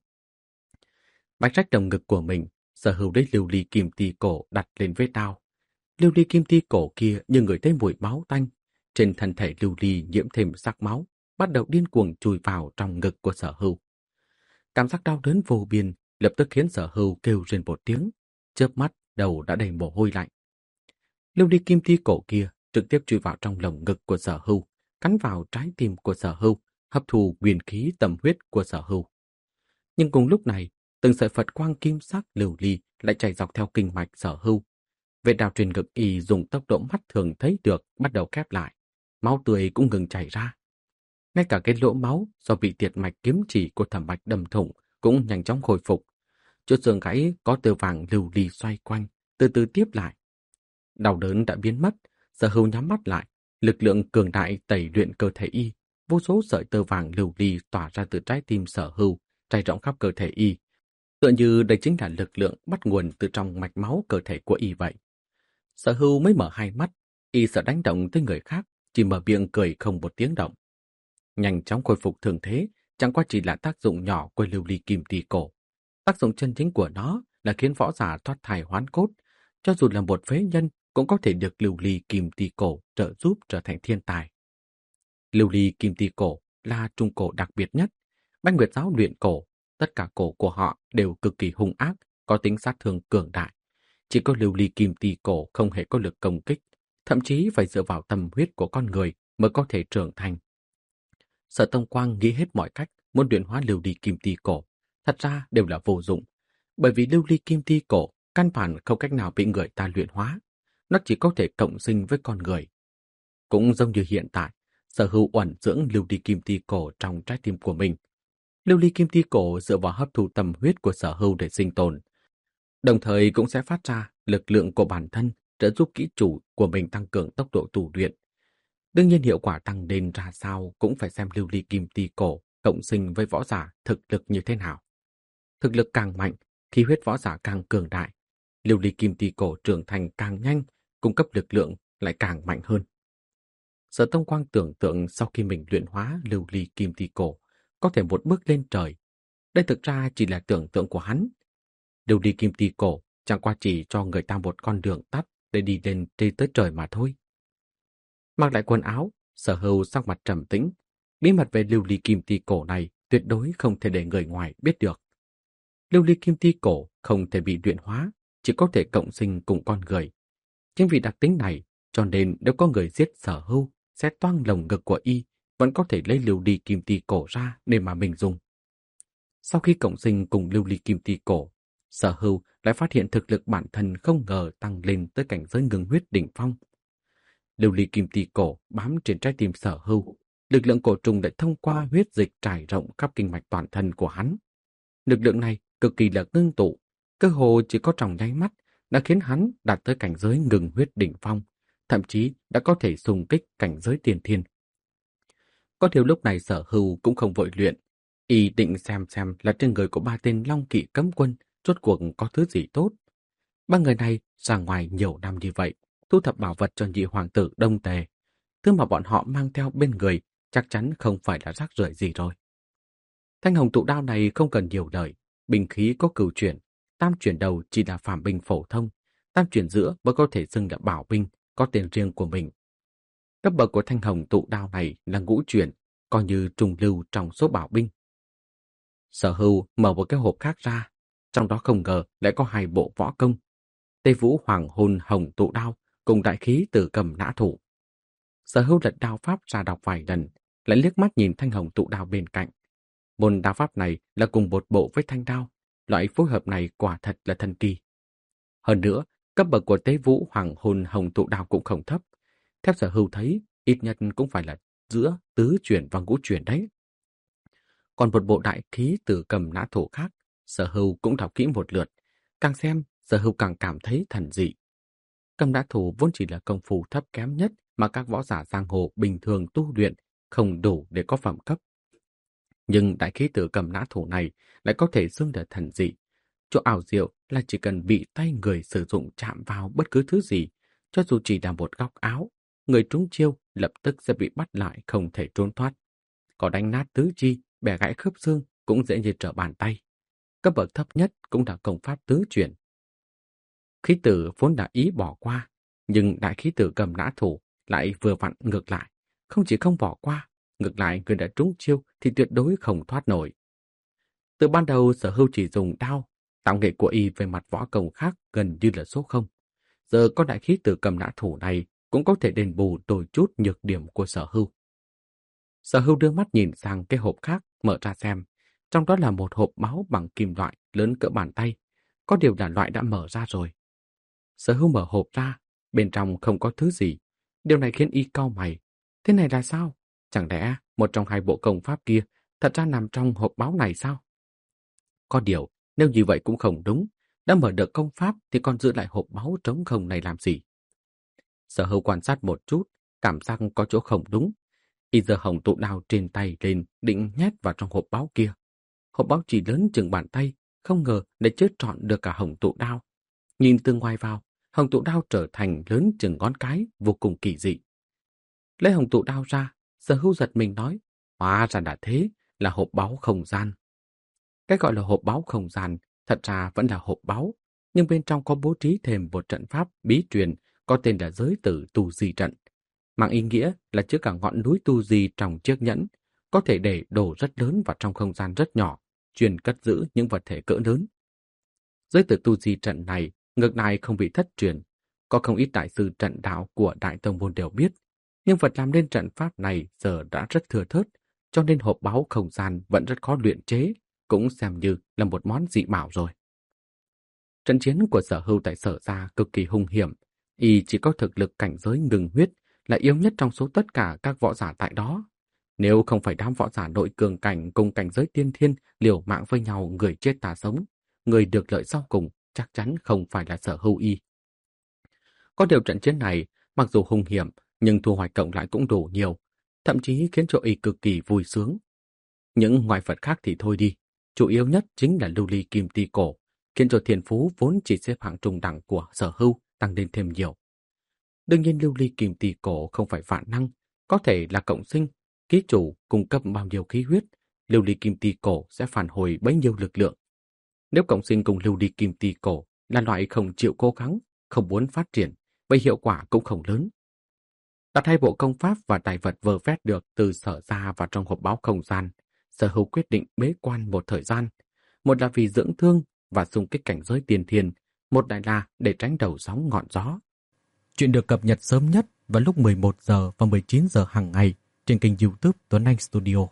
Bách rách đồng ngực của mình, Sở Hưu lấy lưu ly kim ti cổ đặt lên vết đao. Lưu ly kim ti cổ kia như người thấy mùi máu tanh. Trên thân thể lưu ly nhiễm thêm sắc máu, bắt đầu điên cuồng chui vào trong ngực của Sở Hưu. Cảm giác đau đớn vô biên lập tức khiến Sở Hưu kêu lên một tiếng, chớp mắt đầu đã đầy mồ hôi lạnh. Lưu ly kim ti cổ kia trực tiếp chui vào trong lồng ngực của Sở Hưu, cắn vào trái tim của Sở Hưu, hấp thu nguyên khí tầm huyết của Sở Hưu. Nhưng cùng lúc này, từng sợi Phật quang kim sắc lưu ly lại chảy dọc theo kinh mạch Sở Hưu. Vết đao trên ngực y dùng tốc độ mắt thường thấy được bắt đầu khép lại, máu tươi cũng ngừng chảy ra. Ngay cả cái lỗ máu do bị tiệt mạch kiếm chỉ của Thẩm Bạch đâm thủng cũng nhanh chóng hồi phục. Chỗ xương gãy có tơ vàng lưu ly xoay quanh, từ từ tiếp lại. Đau đớn đã biến mất, Sở Hưu nhắm mắt lại, lực lượng cường đại tẩy luyện cơ thể y, vô số sợi tơ vàng lưu ly tỏa ra từ trái tim Sở Hưu, trải rộng khắp cơ thể y. Tựa như đây chính là lực lượng bắt nguồn từ trong mạch máu cơ thể của y vậy. Sở Hưu mới mở hai mắt, y sợ đánh động tới người khác, chỉ mở miệng cười không một tiếng động. Nhanh chóng khôi phục thường thế, chẳng qua chỉ là tác dụng nhỏ của lưu ly kim ti cổ. Tác dụng chân chính của nó là khiến võ giả thoát thai hoán cốt, cho dù là một phế nhân cũng có thể được lưu ly kim ti cổ trợ giúp trở thành thiên tài. Lưu ly kim ti cổ là trung cổ đặc biệt nhất. Bách Nguyệt giáo luyện cổ, tất cả cổ của họ đều cực kỳ hung ác, có tính sát thương cường đại. Chỉ có lưu ly kim ti cổ không hề có lực công kích, thậm chí phải dựa vào tâm huyết của con người mới có thể trưởng thành. Sở Tông Quang nghĩ hết mọi cách muốn luyện hóa lưu ly kim ti cổ, thật ra đều là vô dụng, bởi vì lưu ly kim ti cổ căn bản không cách nào bị người ta luyện hóa, nó chỉ có thể cộng sinh với con người. Cũng giống như hiện tại, Sở Hưu uẩn dưỡng lưu ly kim ti cổ trong trái tim của mình. Lưu ly kim ti cổ dựa vào hấp thu tâm huyết của Sở Hưu để sinh tồn, đồng thời cũng sẽ phát ra lực lượng của bản thân, trợ giúp kỹ chủ của mình tăng cường tốc độ tu luyện. Đương nhiên hiệu quả tăng lên ra sao cũng phải xem lưu ly kim ti cổ cộng sinh với võ giả thực lực như thế nào. Thực lực càng mạnh, khí huyết võ giả càng cường đại, lưu ly kim ti cổ trưởng thành càng nhanh, cung cấp lực lượng lại càng mạnh hơn. Sở Tông Quang tưởng tượng sau khi mình luyện hóa lưu ly kim ti cổ, có thể một bước lên trời. Đây thực ra chỉ là tưởng tượng của hắn. Lưu ly kim ti cổ chẳng qua chỉ cho người ta một con đường tắt để đi lên đi tới trời mà thôi. Mặc lại quần áo, Sở Hưu sắc mặt trầm tĩnh. Bí mật về lưu ly kim ti cổ này tuyệt đối không thể để người ngoài biết được. Lưu ly kim ti cổ không thể bị luyện hóa, chỉ có thể cộng sinh cùng con người. Chính vì đặc tính này, cho nên nếu có người giết Sở Hưu, sẽ toang lồng ngực của y, vẫn có thể lấy lưu ly kim ti cổ ra để mà mình dùng. Sau khi cộng sinh cùng lưu ly kim ti cổ, Sở Hưu lại phát hiện thực lực bản thân không ngờ tăng lên tới cảnh giới ngưng huyết đỉnh phong. Lưu ly kim ti cổ bám trên trái tim Sở Hưu, lực lượng cổ trùng lại thông qua huyết dịch trải rộng khắp kinh mạch toàn thân của hắn. Lực lượng này cực kỳ là ngưng tụ, cơ hồ chỉ có trong nháy mắt đã khiến hắn đạt tới cảnh giới ngừng huyết đỉnh phong, thậm chí đã có thể xung kích cảnh giới tiên thiên. Có điều lúc này Sở Hưu cũng không vội luyện, y định xem xem là trên người của ba tên Long Kỵ cấm quân rốt cuộc có thứ gì tốt. Ba người này ra ngoài nhiều năm như vậy, thu thập bảo vật cho nhị hoàng tử Đông Tề. Thứ mà bọn họ mang theo bên người chắc chắn không phải là rác rưởi gì rồi. Thanh hồng tụ đao này không cần nhiều lời, binh khí có cửu chuyển, tam chuyển đầu chỉ là phàm binh phổ thông, tam chuyển giữa mới có thể xưng là bảo binh, có tên riêng của mình. Cấp bậc của thanh hồng tụ đao này là ngũ chuyển, coi như trùng lưu trong số bảo binh. Sở Hưu mở một cái hộp khác ra, trong đó không ngờ lại có hai bộ võ công. Tây Vũ Hoàng Hôn Hồng Tụ Đao cùng đại khí Tử Cầm Nã Thủ. Sở Hưu lật đao pháp ra đọc vài lần, lại liếc mắt nhìn thanh hồng tụ đao bên cạnh. Môn đao pháp này là cùng một bộ với thanh đao, loại phối hợp này quả thật là thần kỳ. Hơn nữa, cấp bậc của Tế Vũ Hoàng Hôn Hồng Tụ Đao cũng không thấp. Theo Sở Hưu thấy, ít nhất cũng phải là giữa tứ chuyển và ngũ chuyển đấy. Còn một bộ đại khí từ cầm nã thủ khác, Sở Hưu cũng đọc kỹ một lượt. Càng xem, Sở Hưu càng cảm thấy thần dị. Cầm nã thủ vốn chỉ là công phu thấp kém nhất mà các võ giả giang hồ bình thường tu luyện, không đủ để có phẩm cấp. Nhưng đại khí tử cầm nã thủ này lại có thể xưng là thần dị. Chỗ ảo diệu là chỉ cần bị tay người sử dụng chạm vào bất cứ thứ gì, cho dù chỉ là một góc áo, người trúng chiêu lập tức sẽ bị bắt lại không thể trốn thoát. Có đánh nát tứ chi, bẻ gãy khớp xương cũng dễ như trở bàn tay. Cấp bậc thấp nhất cũng là công pháp tứ chuyển. Khí tử vốn đã ý bỏ qua, nhưng đại khí tử cầm nã thủ lại vừa vặn ngược lại. Không chỉ không bỏ qua, ngược lại người đã trúng chiêu thì tuyệt đối không thoát nổi. Từ ban đầu Sở Hưu chỉ dùng đao, tạo nghệ của y về mặt võ công khác gần như là số không. Giờ có đại khí tử cầm nã thủ này cũng có thể đền bù đôi chút nhược điểm của Sở Hưu. Sở Hưu đưa mắt nhìn sang cái hộp khác, mở ra xem. Trong đó là một hộp máu bằng kim loại lớn cỡ bàn tay. Có điều là loại đã mở ra rồi. Sở Hưu mở hộp ra, bên trong không có thứ gì. Điều này khiến y cau mày. Thế này là sao? Chẳng lẽ một trong hai bộ công pháp kia thật ra nằm trong hộp máu này sao? Có điều, nếu như vậy cũng không đúng. Đã mở được công pháp thì còn giữ lại hộp máu trống không này làm gì? Sở Hưu quan sát một chút, cảm giác có chỗ không đúng. Y giơ hồng tụ đao trên tay lên, định nhét vào trong hộp báo kia. Hộp báo chỉ lớn chừng bàn tay, không ngờ lại chứa trọn được cả hồng tụ đao. Nhìn từ ngoài vào, hồng tụ đao trở thành lớn chừng ngón cái, vô cùng kỳ dị. Lấy hồng tụ đao ra, Sở Hưu giật mình nói, hóa ra đã thế, là hộp báu không gian. Cái gọi là hộp báu không gian, thật ra vẫn là hộp báu, nhưng bên trong có bố trí thêm một trận pháp bí truyền có tên là giới tử tu di trận. Mang ý nghĩa là chứa cả ngọn núi tu di trong chiếc nhẫn, có thể để đồ rất lớn vào trong không gian rất nhỏ, chuyên cất giữ những vật thể cỡ lớn. Giới tử tu di trận này ngược lại không bị thất truyền, có không ít đại sư trận đạo của Đại Tông môn đều biết, nhưng vật làm nên trận pháp này giờ đã rất thừa thớt, cho nên hộp báu không gian vẫn rất khó luyện chế, cũng xem như là một món dị bảo rồi. Trận chiến của Sở Hưu tại Sở Gia cực kỳ hung hiểm, y chỉ có thực lực cảnh giới ngừng huyết, là yếu nhất trong số tất cả các võ giả tại đó. Nếu không phải đám võ giả nội cường cảnh cùng cảnh giới tiên thiên liều mạng với nhau người chết ta sống, người được lợi sau cùng chắc chắn không phải là Sở Hưu y. Có điều trận chiến này, mặc dù hung hiểm, nhưng thu hoạch cộng lại cũng đủ nhiều, thậm chí khiến cho y cực kỳ vui sướng. Những ngoại vật khác thì thôi đi, chủ yếu nhất chính là lưu ly kim ti cổ, khiến cho thiên phú vốn chỉ xếp hạng trung đẳng của Sở Hưu tăng lên thêm nhiều. Đương nhiên lưu ly kim ti cổ không phải vạn năng, có thể là cộng sinh, ký chủ cung cấp bao nhiêu khí huyết, lưu ly kim ti cổ sẽ phản hồi bấy nhiêu lực lượng. Nếu cộng sinh cùng lưu ly kim ti cổ là loại không chịu cố gắng, không muốn phát triển, vậy hiệu quả cũng không lớn. Đặt hai bộ công pháp và tài vật vơ vét được từ Sở Gia vào trong hộp báo không gian, Sở Hưu quyết định bế quan một thời gian. Một là vì dưỡng thương và xung kích cảnh giới tiên thiên, một lại là để tránh đầu sóng ngọn gió. Chuyện được cập nhật sớm nhất vào lúc mười một giờ và mười chín giờ hàng ngày trên kênh YouTube Tuấn Anh Studio.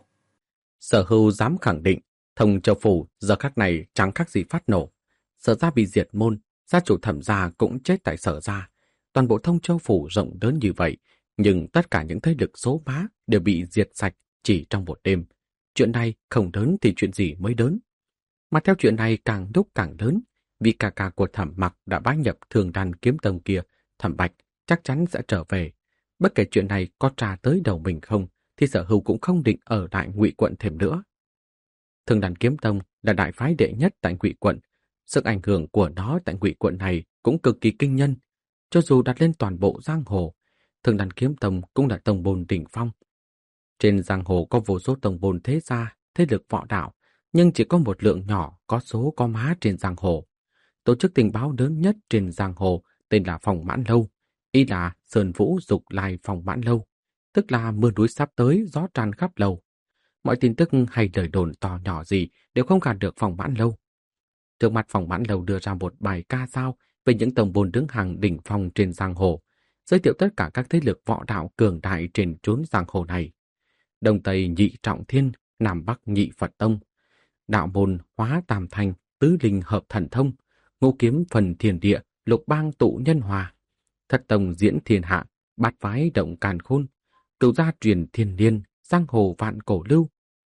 Sở Hưu dám khẳng định, Thông Châu Phủ giờ khắc này chẳng khác gì phát nổ. Sở Gia bị diệt môn, gia chủ Thẩm Gia cũng chết tại Sở Gia. Toàn bộ Thông Châu Phủ rộng lớn như vậy, nhưng tất cả những thế lực số má đều bị diệt sạch chỉ trong một đêm. Chuyện này không lớn thì chuyện gì mới lớn. Mà theo chuyện này càng lúc càng lớn, vì ca ca của Thẩm Mặc đã bái nhập Thường Đan Kiếm Tông kia, Thẩm Bạch chắc chắn sẽ trở về. Bất kể chuyện này có tra tới đầu mình không, thì Sở Hưu cũng không định ở lại Ngụy Quận thêm nữa. Thường Đan Kiếm Tông là đại phái đệ nhất tại Ngụy Quận. Sức ảnh hưởng của nó tại Ngụy Quận này cũng cực kỳ kinh nhân. Cho dù đặt lên toàn bộ giang hồ, Thường Đan Kiếm Tông cũng là tông môn đỉnh phong. Trên giang hồ có vô số tông môn thế gia, thế lực võ đạo, nhưng chỉ có một lượng nhỏ có số có má trên giang hồ. Tổ chức tình báo lớn nhất trên giang hồ tên là Phòng Mãn Lâu, y là Sơn Vũ Dục Lai Phòng Mãn Lâu, tức là mưa núi sắp tới, gió tràn khắp lâu. Mọi tin tức hay lời đồn to nhỏ gì đều không gạt được Phòng Mãn Lâu. Trước mặt Phòng Mãn Lâu đưa ra một bài ca dao về những tông môn đứng hàng đỉnh phong trên giang hồ, giới thiệu tất cả các thế lực võ đạo cường đại trên chốn giang hồ này. Đông Tây nhị trọng thiên, Nam Bắc nhị Phật tông, đạo môn hóa tam thanh, tứ linh hợp thần thông, ngũ kiếm phần thiên địa, lục bang tụ nhân hòa, thất tông diễn thiên hạ, bát phái động càn khôn, cửu gia truyền thiên niên, giang hồ vạn cổ lưu.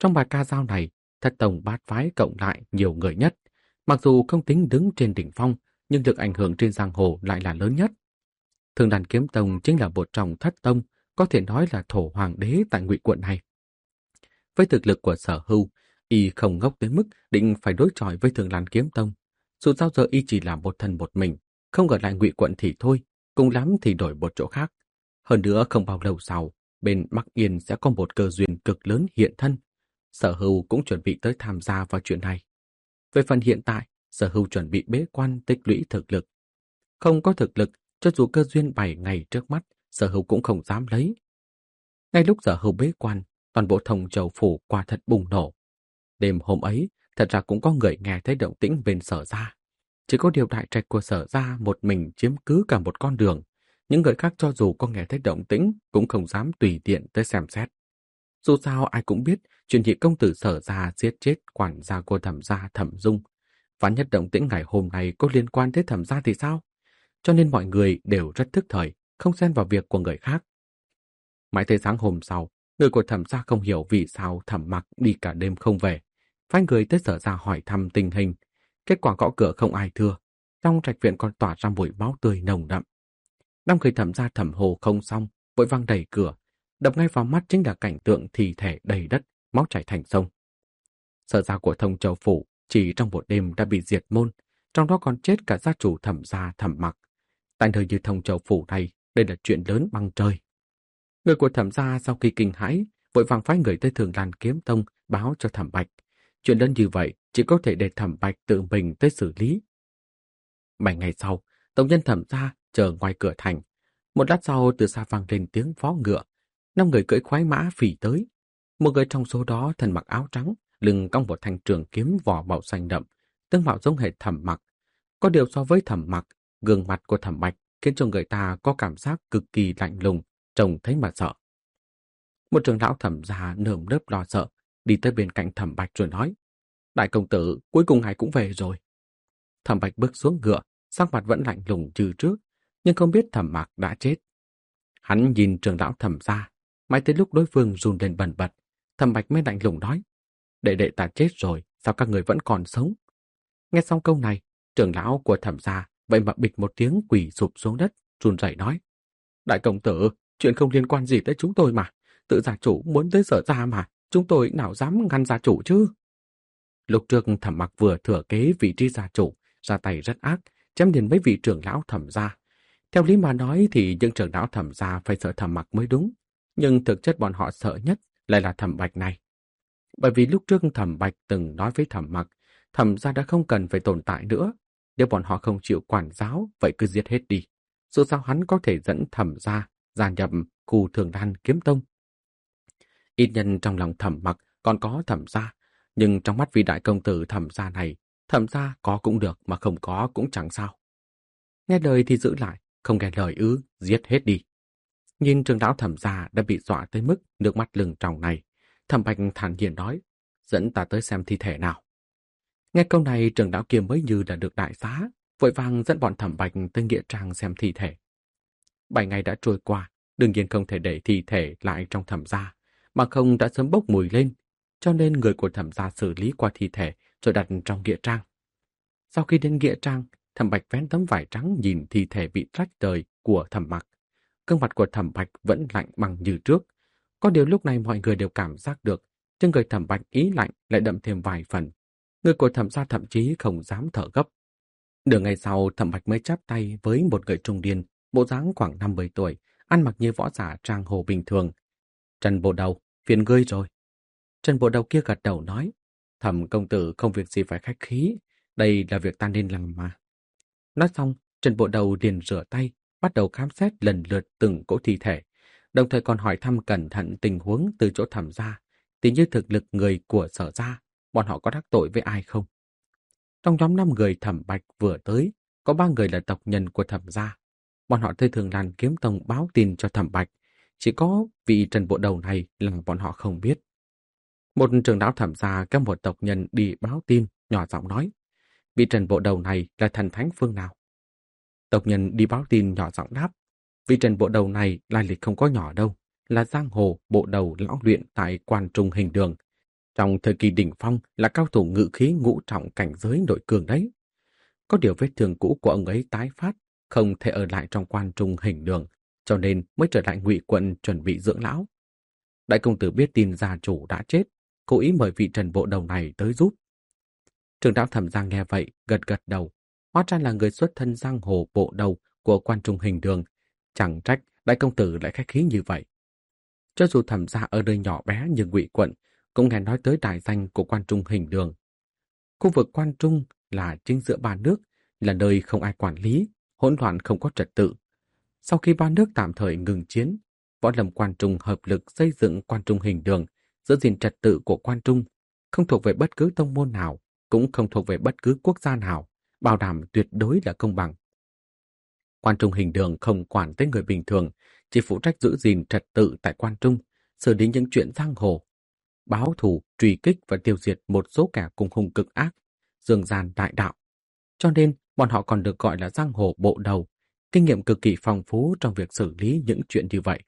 Trong bài ca dao này, thất tông bát phái cộng lại nhiều người nhất. Mặc dù không tính đứng trên đỉnh phong, nhưng lực ảnh hưởng trên giang hồ lại là lớn nhất. Thường Đàn Kiếm Tông chính là một trong thất tông, có thể nói là thổ hoàng đế tại Ngụy quận này. Với thực lực của Sở Hưu, y không ngốc tới mức định phải đối chọi với Thường Đàn Kiếm Tông. Dù sao giờ y chỉ là một thân một mình, không ở lại Ngụy quận thì thôi, cùng lắm thì đổi một chỗ khác. Hơn nữa không bao lâu sau, bên Bắc Yên sẽ có một cơ duyên cực lớn hiện thân. Sở Hưu cũng chuẩn bị tới tham gia vào chuyện này. Về phần hiện tại, Sở Hưu chuẩn bị bế quan tích lũy thực lực. Không có thực lực, cho dù cơ duyên bảy ngày trước mắt, Sở Hưu cũng không dám lấy. Ngay lúc Sở Hưu bế quan, toàn bộ Thông Châu phủ quả thật bùng nổ. Đêm hôm ấy, thật ra cũng có người nghe thấy động tĩnh bên Sở gia. Chỉ có điều đại trạch của Sở gia một mình chiếm cứ cả một con đường. Những người khác cho dù có nghe thấy động tĩnh cũng không dám tùy tiện tới xem xét. Dù sao ai cũng biết chuyện nhị công tử Sở gia giết chết quản gia của Thẩm gia Thẩm Dung. Vạn nhất động tĩnh ngày hôm nay có liên quan tới Thẩm gia thì sao? Cho nên mọi người đều rất thức thời, không xen vào việc của người khác. Mãi tới sáng hôm sau, người của Thẩm gia không hiểu vì sao Thẩm Mặc đi cả đêm không về. Phái người tới Sở gia hỏi thăm tình hình. Kết quả gõ cửa không ai thưa. Trong trạch viện còn tỏa ra mùi máu tươi nồng đậm. Năm người Thẩm gia Thẩm Hồ không xong, vội vang đẩy cửa. Đập ngay vào mắt chính là cảnh tượng thi thể đầy đất, máu chảy thành sông. Sở gia của Thông Châu phủ chỉ trong một đêm đã bị diệt môn, trong đó còn chết cả gia chủ Thẩm gia Thẩm Mặc. Tại nơi như Thông Châu phủ này, đây là chuyện lớn bằng trời. Người của Thẩm gia sau khi kinh hãi, vội vàng phái người tới Thường Đàn Kiếm Tông báo cho Thẩm Bạch. Chuyện lớn như vậy chỉ có thể để Thẩm Bạch tự mình tới xử lý. Bảy ngày sau, tổng nhân Thẩm gia chờ ngoài cửa thành. Một lát sau từ xa vang lên tiếng vó ngựa. Năm người cưỡi khoái mã phỉ tới. Một người trong số đó thân mặc áo trắng, lưng cong một thanh trường kiếm vỏ màu xanh đậm, tương mạo giống hệt Thẩm Mặc. Có điều so với Thẩm Mặc, gương mặt của Thẩm Bạch khiến cho người ta có cảm giác cực kỳ lạnh lùng, trông thấy mà sợ. Một trưởng lão Thẩm gia nơm nớp lo sợ, đi tới bên cạnh Thẩm Bạch rồi nói: "Đại công tử, cuối cùng ngài cũng về rồi." Thẩm Bạch bước xuống ngựa, sắc mặt vẫn lạnh lùng như trước, nhưng không biết Thẩm Mặc đã chết. Hắn nhìn trưởng lão Thẩm gia, mãi tới lúc đối phương run lên bần bật, Thẩm Bạch mới lạnh lùng nói: "Đệ đệ ta chết rồi, sao các người vẫn còn sống?" Nghe xong câu này, trưởng lão của Thẩm gia vậy mà bịch một tiếng quỳ sụp xuống đất, run rẩy nói: "Đại công tử, chuyện không liên quan gì tới chúng tôi mà, tự gia chủ muốn tới Sở gia mà, chúng tôi nào dám ngăn gia chủ chứ?" Lúc trước Thẩm Mặc vừa thừa kế vị trí gia chủ, ra tay rất ác, chém liền mấy vị trưởng lão Thẩm gia. Theo lý mà nói thì những trưởng lão Thẩm gia phải sợ Thẩm Mặc mới đúng, nhưng thực chất bọn họ sợ nhất lại là Thẩm Bạch này. Bởi vì lúc trước Thẩm Bạch từng nói với Thẩm Mặc, Thẩm gia đã không cần phải tồn tại nữa, nếu bọn họ không chịu quản giáo, vậy cứ giết hết đi. Dù sao hắn có thể dẫn Thẩm gia gia nhập khu Thường Đàn Kiếm Tông. Ít nhân trong lòng Thẩm Mặc còn có Thẩm gia, nhưng trong mắt vị đại công tử Thẩm gia này, Thẩm gia có cũng được mà không có cũng chẳng sao. Nghe lời thì giữ lại, không nghe lời ư, giết hết đi. Nhìn trưởng lão Thẩm gia đã bị dọa tới mức nước mắt lưng tròng này, Thẩm Bạch thản nhiên nói: "Dẫn ta tới xem thi thể nào." Nghe câu này, trưởng lão kia mới như là được đại xá, vội vàng dẫn bọn Thẩm Bạch tới nghĩa trang xem thi thể. Bảy ngày đã trôi qua, đương nhiên không thể để thi thể lại trong Thẩm gia, mà không đã sớm bốc mùi lên, cho nên người của Thẩm gia xử lý qua thi thể rồi đặt trong nghĩa trang. Sau khi đến nghĩa trang, Thẩm Bạch vén tấm vải trắng nhìn thi thể bị rách rời của Thẩm Mặc. Gương mặt của Thẩm Bạch vẫn lạnh bằng như trước. Có điều lúc này mọi người đều cảm giác được, trên người Thẩm Bạch ý lạnh lại đậm thêm vài phần. Người của Thẩm gia thậm chí không dám thở gấp. Nửa ngày sau, Thẩm Bạch mới chắp tay với một người trung niên, bộ dáng khoảng năm mươi tuổi, ăn mặc như võ giả trang hồ bình thường. "Trần bộ đầu, phiền ngươi rồi." Trần bộ đầu kia gật đầu nói: "Thẩm công tử không việc gì phải khách khí, đây là việc ta nên làm mà." Nói xong, Trần bộ đầu liền rửa tay, bắt đầu khám xét lần lượt từng cỗ thi thể, đồng thời còn hỏi thăm cẩn thận tình huống từ chỗ Thẩm gia, tỉ như thực lực người của Sở gia, bọn họ có đắc tội với ai không. Trong nhóm năm người Thẩm Bạch vừa tới, có ba người là tộc nhân của Thẩm gia. Bọn họ tới Thường Đàn Kiếm Tông báo tin cho Thẩm Bạch, chỉ có vị Trần bộ đầu này là bọn họ không biết. Một trưởng lão Thẩm gia kéo một tộc nhân đi báo tin, nhỏ giọng nói: "Vị Trần bộ đầu này là thần thánh phương nào?" Tộc nhân đi báo tin nhỏ giọng đáp: "Vị Trần bộ đầu này lai lịch không có nhỏ đâu, là giang hồ bộ đầu lão luyện tại Quan Trung Hình Đường. Trong thời kỳ đỉnh phong là cao thủ ngự khí ngũ trọng cảnh giới nội cường đấy. Có điều vết thương cũ của ông ấy tái phát, không thể ở lại trong quan trung hình đường, cho nên mới trở lại Ngụy quận chuẩn bị dưỡng lão. Đại công tử biết tin gia chủ đã chết, cố ý mời vị Trần Bộ Đầu này tới giúp. Trưởng lão Thẩm Giang nghe vậy, gật gật đầu. Hóa ra là người xuất thân giang hồ bộ đầu của quan trung hình đường. Chẳng trách đại công tử lại khách khí như vậy. Cho dù Thẩm gia ở nơi nhỏ bé như Ngụy quận, cũng nghe nói tới đại danh của quan trung hình đường. Khu vực quan trung là chính giữa ba nước, là nơi không ai quản lý, hỗn loạn không có trật tự. Sau khi ba nước tạm thời ngừng chiến, võ lâm quan trung hợp lực xây dựng quan trung hình đường, giữ gìn trật tự của quan trung, không thuộc về bất cứ tông môn nào, cũng không thuộc về bất cứ quốc gia nào, bảo đảm tuyệt đối là công bằng. Quan trung hình đường không quản tới người bình thường, chỉ phụ trách giữ gìn trật tự tại quan trung, xử lý những chuyện giang hồ, báo thù, truy kích và tiêu diệt một số kẻ cùng hung cực ác, dương gian đại đạo. Cho nên, bọn họ còn được gọi là giang hồ bộ đầu, kinh nghiệm cực kỳ phong phú trong việc xử lý những chuyện như vậy.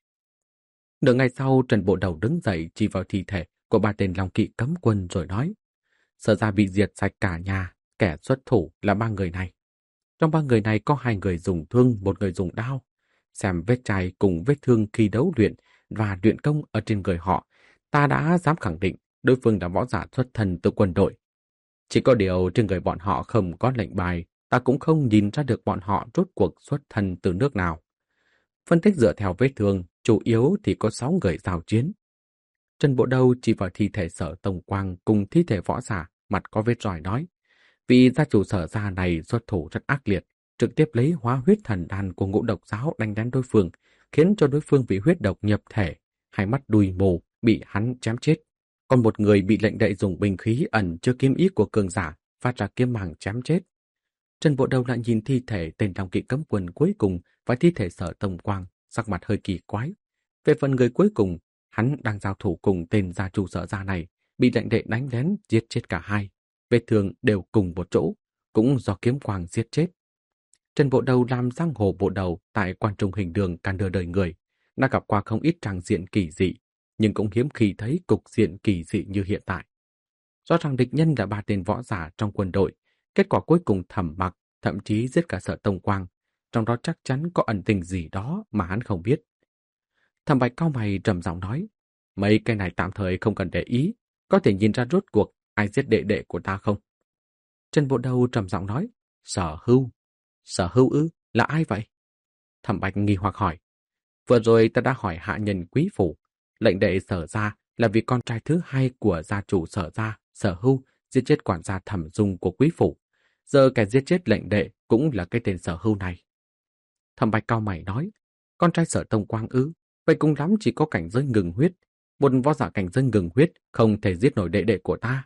Nửa ngày sau, Trần Bộ Đầu đứng dậy chỉ vào thi thể của ba tên Long Kỵ cấm quân rồi nói: Sở ra bị diệt sạch cả nhà, kẻ xuất thủ là ba người này. Trong ba người này có hai người dùng thương, một người dùng đao. Xem vết chai cùng vết thương khi đấu luyện và luyện công ở trên người họ, ta đã dám khẳng định đối phương là võ giả xuất thân từ quân đội. Chỉ có điều trên người bọn họ không có lệnh bài, ta cũng không nhìn ra được bọn họ rốt cuộc xuất thân từ nước nào. Phân tích dựa theo vết thương, chủ yếu thì có sáu người giao chiến. Trần Bộ Đầu chỉ vào thi thể Sở Tông Quang cùng thi thể võ giả, mặt có vết roi nói: Vị gia chủ Sở gia này xuất thủ rất ác liệt, trực tiếp lấy hóa huyết thần đan của Ngũ Độc giáo đánh đến đối phương, khiến cho đối phương bị huyết độc nhập thể, hai mắt đùi mù, bị hắn chém chết. Còn một người bị lệnh đệ dùng binh khí ẩn chứa kiếm ý của cường giả, phát ra kiếm màng chém chết. Trần Bộ Đầu lại nhìn thi thể tên Long Kỵ cấm quân cuối cùng và thi thể Sở Tông Quang, sắc mặt hơi kỳ quái. Về phần người cuối cùng, hắn đang giao thủ cùng tên gia chủ Sở gia này, bị lệnh đệ đánh lén giết chết cả hai. Vết thương đều cùng một chỗ, cũng do kiếm quang giết chết. Trần Bộ Đầu làm giang hồ bộ đầu tại quan trung hình đường cả nửa đời người, đã gặp qua không ít tràng diện kỳ dị, nhưng cũng hiếm khi thấy cục diện kỳ dị như hiện tại. Rõ ràng địch nhân là ba tên võ giả trong quân đội, kết quả cuối cùng Thẩm Mặc thậm chí giết cả Sở Tông Quang, trong đó chắc chắn có ẩn tình gì đó mà hắn không biết. Thẩm Bạch cau mày trầm giọng nói: Mấy cái này tạm thời không cần để ý, có thể nhìn ra rốt cuộc ai giết đệ đệ của ta không? Trần Bộ Đầu trầm giọng nói: Sở Hưu. Sở Hưu ư? Là ai vậy? Thẩm Bạch nghi hoặc hỏi: Vừa rồi ta đã hỏi hạ nhân quý phủ, lệnh đệ Sở gia là vì con trai thứ hai của gia chủ Sở gia, Sở Hưu, giết chết quản gia Thẩm Dung của quý phủ. Giờ kẻ giết chết lệnh đệ cũng là cái tên Sở Hưu này. Thẩm Bạch cau mày nói: Con trai Sở Tông Quang ư? Vậy cũng lắm chỉ có cảnh giới ngừng huyết. Một võ giả cảnh giới ngừng huyết không thể giết nổi đệ đệ của ta.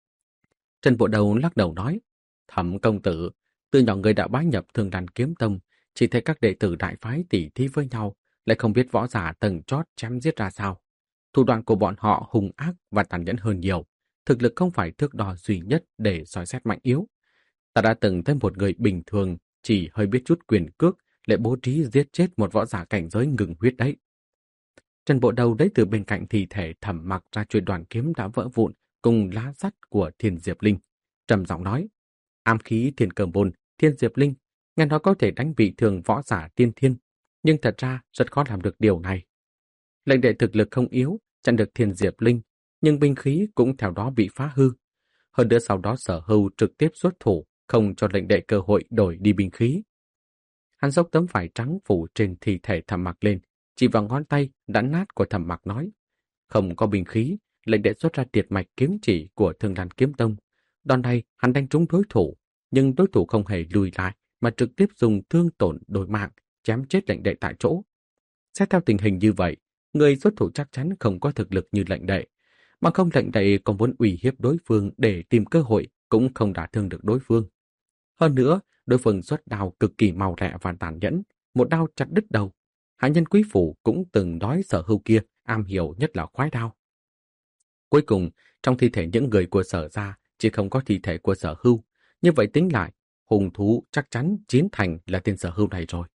Trần Bộ Đầu lắc đầu nói: Thẩm công tử, từ nhỏ người đã bái nhập Thường Đàn Kiếm Tông, chỉ thấy các đệ tử đại phái tỉ thí với nhau, lại không biết võ giả tầng chót chém giết ra sao. Thủ đoạn của bọn họ hung ác và tàn nhẫn hơn nhiều, thực lực không phải thước đo duy nhất để soi xét mạnh yếu. Ta đã từng thấy một người bình thường chỉ hơi biết chút quyền cước lại bố trí giết chết một võ giả cảnh giới ngừng huyết đấy. Trần Bộ Đầu lấy từ bên cạnh thi thể Thẩm Mặc ra chuôi đoàn kiếm đã vỡ vụn cùng lá sắt của Thiên Diệp Linh, trầm giọng nói: Ám khí Thiên Cơ Môn, Thiên Diệp Linh, nghe nói có thể đánh bị thương võ giả tiên thiên, nhưng thật ra rất khó làm được điều này. Lệnh đệ thực lực không yếu, chặn được Thiên Diệp Linh, nhưng binh khí cũng theo đó bị phá hư. Hơn nữa sau đó Sở Hưu trực tiếp xuất thủ, không cho lệnh đệ cơ hội đổi đi binh khí. Hắn dốc tấm vải trắng phủ trên thi thể Thẩm Mặc lên, chỉ vào ngón tay đã nát của Thẩm Mặc nói: Không có binh khí, lệnh đệ xuất ra tiệt mạch kiếm chỉ của Thường Đàn Kiếm Tông. Đòn này hắn đánh trúng đối thủ, nhưng đối thủ không hề lùi lại mà trực tiếp dùng thương tổn đổi mạng, chém chết lệnh đệ tại chỗ. Xét theo tình hình như vậy, người xuất thủ chắc chắn không có thực lực như lệnh đệ, mà không lệnh đệ còn muốn uy hiếp đối phương để tìm cơ hội cũng không đả thương được đối phương. Hơn nữa, đối phương xuất đao cực kỳ mau lẹ và tàn nhẫn, một đao chặt đứt đầu. Hạ nhân quý phủ cũng từng nói Sở Hưu kia am hiểu nhất là khoái đao. Cuối cùng, trong thi thể những người của Sở gia chỉ không có thi thể của Sở Hưu. Như vậy tính lại, hung thú chắc chắn chiến thành là tên Sở Hưu này rồi.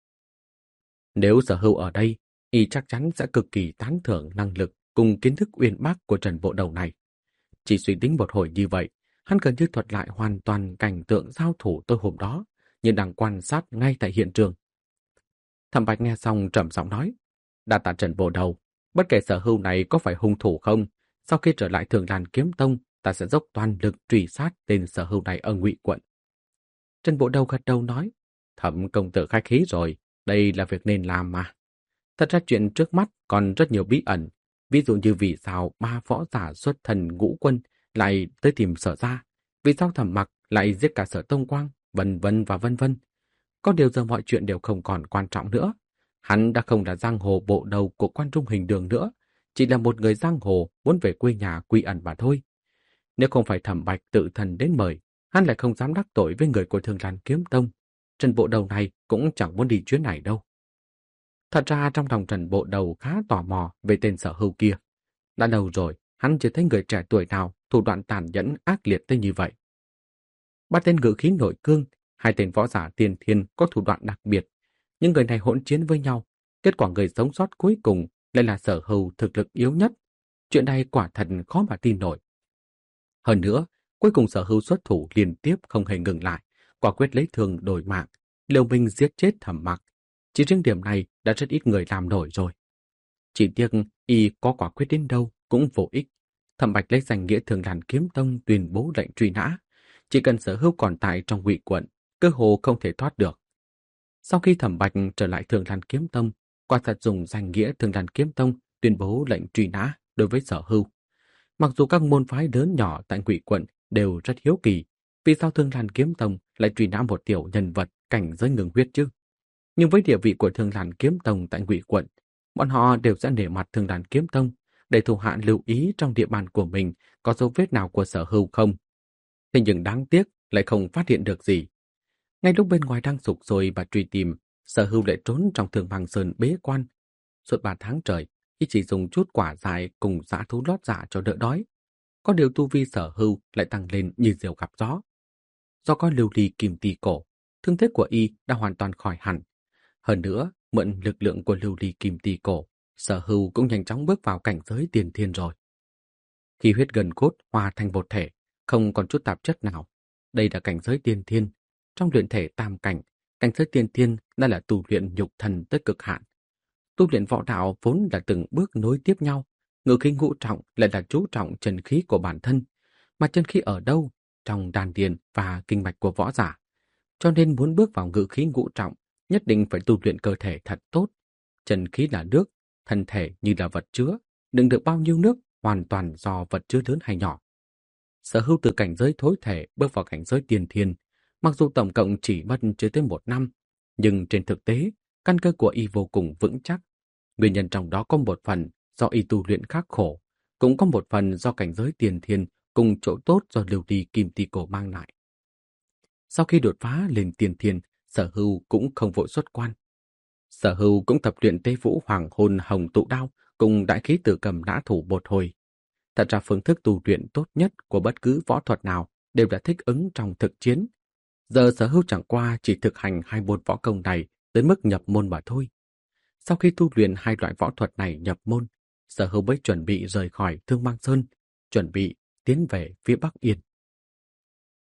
Nếu Sở Hưu ở đây, y chắc chắn sẽ cực kỳ tán thưởng năng lực cùng kiến thức uyên bác của Trần Bộ Đầu này. chỉ suy tính một hồi như vậy, hắn gần như thuật lại hoàn toàn cảnh tượng giao thủ tôi hôm đó, nhưng đang quan sát ngay tại hiện trường. Thẩm Bạch nghe xong trầm giọng nói, đa tạ Trần Bộ Đầu, bất kể Sở Hưu này có phải hung thủ không, sau khi trở lại Thường Lan Kiếm Tông, ta sẽ dốc toàn lực truy sát tên Sở Hưu này ở Ngụy quận. Trần Bộ Đầu gật đầu nói, Thẩm công tử khách khí rồi, đây là việc nên làm mà. Thật ra chuyện trước mắt còn rất nhiều bí ẩn, ví dụ như vì sao ba võ giả xuất thần ngũ quân lại tới tìm Sở gia, vì sao Thẩm Mặc lại giết cả Sở Tông Quang, vân vân và vân vân. Có điều giờ mọi chuyện đều không còn quan trọng nữa. Hắn đã không là giang hồ bộ đầu của Quan Trung Hình Đường nữa, chỉ là một người giang hồ muốn về quê nhà quy ẩn mà thôi. Nếu không phải Thẩm Bạch tự thân đến mời, hắn lại không dám đắc tội với người của Thường Lan Kiếm Tông. Trần Bộ Đầu này cũng chẳng muốn đi chuyến này đâu. Thật ra trong lòng Trần Bộ Đầu khá tò mò về tên Sở Hưu kia. Đã lâu rồi, hắn chưa thấy người trẻ tuổi nào thủ đoạn tàn nhẫn ác liệt tới như vậy. Ba tên ngự khí nội cương, hai tên võ giả tiền thiên có thủ đoạn đặc biệt. Những người này hỗn chiến với nhau, kết quả người sống sót cuối cùng lại là Sở Hưu thực lực yếu nhất. Chuyện này quả thật khó mà tin nổi. Hơn nữa, cuối cùng Sở Hưu xuất thủ liên tiếp không hề ngừng lại, quả quyết lấy thương đổi mạng, liều mình giết chết Thẩm Mặc. Chỉ riêng điểm này đã rất ít người làm nổi rồi. Chỉ tiếc y có quả quyết đến đâu cũng vô ích. Thẩm Bạch lấy danh nghĩa Thường Lan Kiếm Tông tuyên bố lệnh truy nã. Chỉ cần Sở Hưu còn tại trong Ngụy quận, cơ hồ không thể thoát được. Sau khi Thẩm Bạch trở lại Thường Lan Kiếm Tông, quả thật dùng danh nghĩa Thường Lan Kiếm Tông tuyên bố lệnh truy nã đối với Sở Hưu. Mặc dù các môn phái lớn nhỏ tại Ngụy quận đều rất hiếu kỳ, vì sao Thường Lan Kiếm Tông lại truy nã một tiểu nhân vật cảnh giới ngừng huyết chứ? Nhưng với địa vị của Thường Lan Kiếm Tông tại Ngụy quận, bọn họ đều sẽ nể mặt Thường Lan Kiếm Tông để thủ hạ lưu ý trong địa bàn của mình có dấu vết nào của Sở Hưu không. Thế nhưng đáng tiếc lại không phát hiện được gì. Ngay lúc bên ngoài đang sục sôi và truy tìm, Sở Hưu lại trốn trong Thường Bằng Sơn bế quan. Suốt ba tháng trời, y chỉ dùng chút quả dại cùng dã thú lót dạ cho đỡ đói. Có điều tu vi Sở Hưu lại tăng lên như diều gặp gió. Do có lưu ly kim tỳ cổ, thương thế của y đã hoàn toàn khỏi hẳn. Hơn nữa, mượn lực lượng của lưu ly kim tỳ cổ, Sở Hưu cũng nhanh chóng bước vào cảnh giới tiền thiên rồi. Khi huyết gần cốt hòa thành một thể, không còn chút tạp chất nào. Đây là cảnh giới tiên thiên. Trong luyện thể tam cảnh, cảnh giới tiên thiên đã là tu luyện nhục thần tới cực hạn. Tu luyện võ đạo vốn là từng bước nối tiếp nhau. Ngự khí ngũ trọng lại là chú trọng chân khí của bản thân. Mà chân khí ở đâu? Trong đan điền và kinh mạch của võ giả. Cho nên muốn bước vào ngự khí ngũ trọng, nhất định phải tu luyện cơ thể thật tốt. Chân khí là nước, thân thể như là vật chứa, đựng được bao nhiêu nước hoàn toàn do vật chứa lớn hay nhỏ. Sở Hưu từ cảnh giới thối thể bước vào cảnh giới tiên thiên, mặc dù tổng cộng chỉ mất chưa tới một năm, nhưng trên thực tế, căn cơ của y vô cùng vững chắc. Nguyên nhân trong đó có một phần do y tu luyện khắc khổ, cũng có một phần do cảnh giới tiền thiên cùng chỗ tốt do lưu ly kim tỳ cổ mang lại. Sau khi đột phá lên tiền thiên, Sở Hưu cũng không vội xuất quan. Sở Hưu cũng tập luyện Tế Vũ Hoàng Hôn Hồng Tụ Đao cùng đại khí tử cầm nã thủ một hồi. Thật ra phương thức tu luyện tốt nhất của bất cứ võ thuật nào đều đã thích ứng trong thực chiến. Giờ Sở Hưu chẳng qua chỉ thực hành hai môn võ công này tới mức nhập môn mà thôi. Sau khi tu luyện hai loại võ thuật này nhập môn, Sở Hưu mới chuẩn bị rời khỏi Thương Mang Sơn, chuẩn bị tiến về phía Bắc Yên.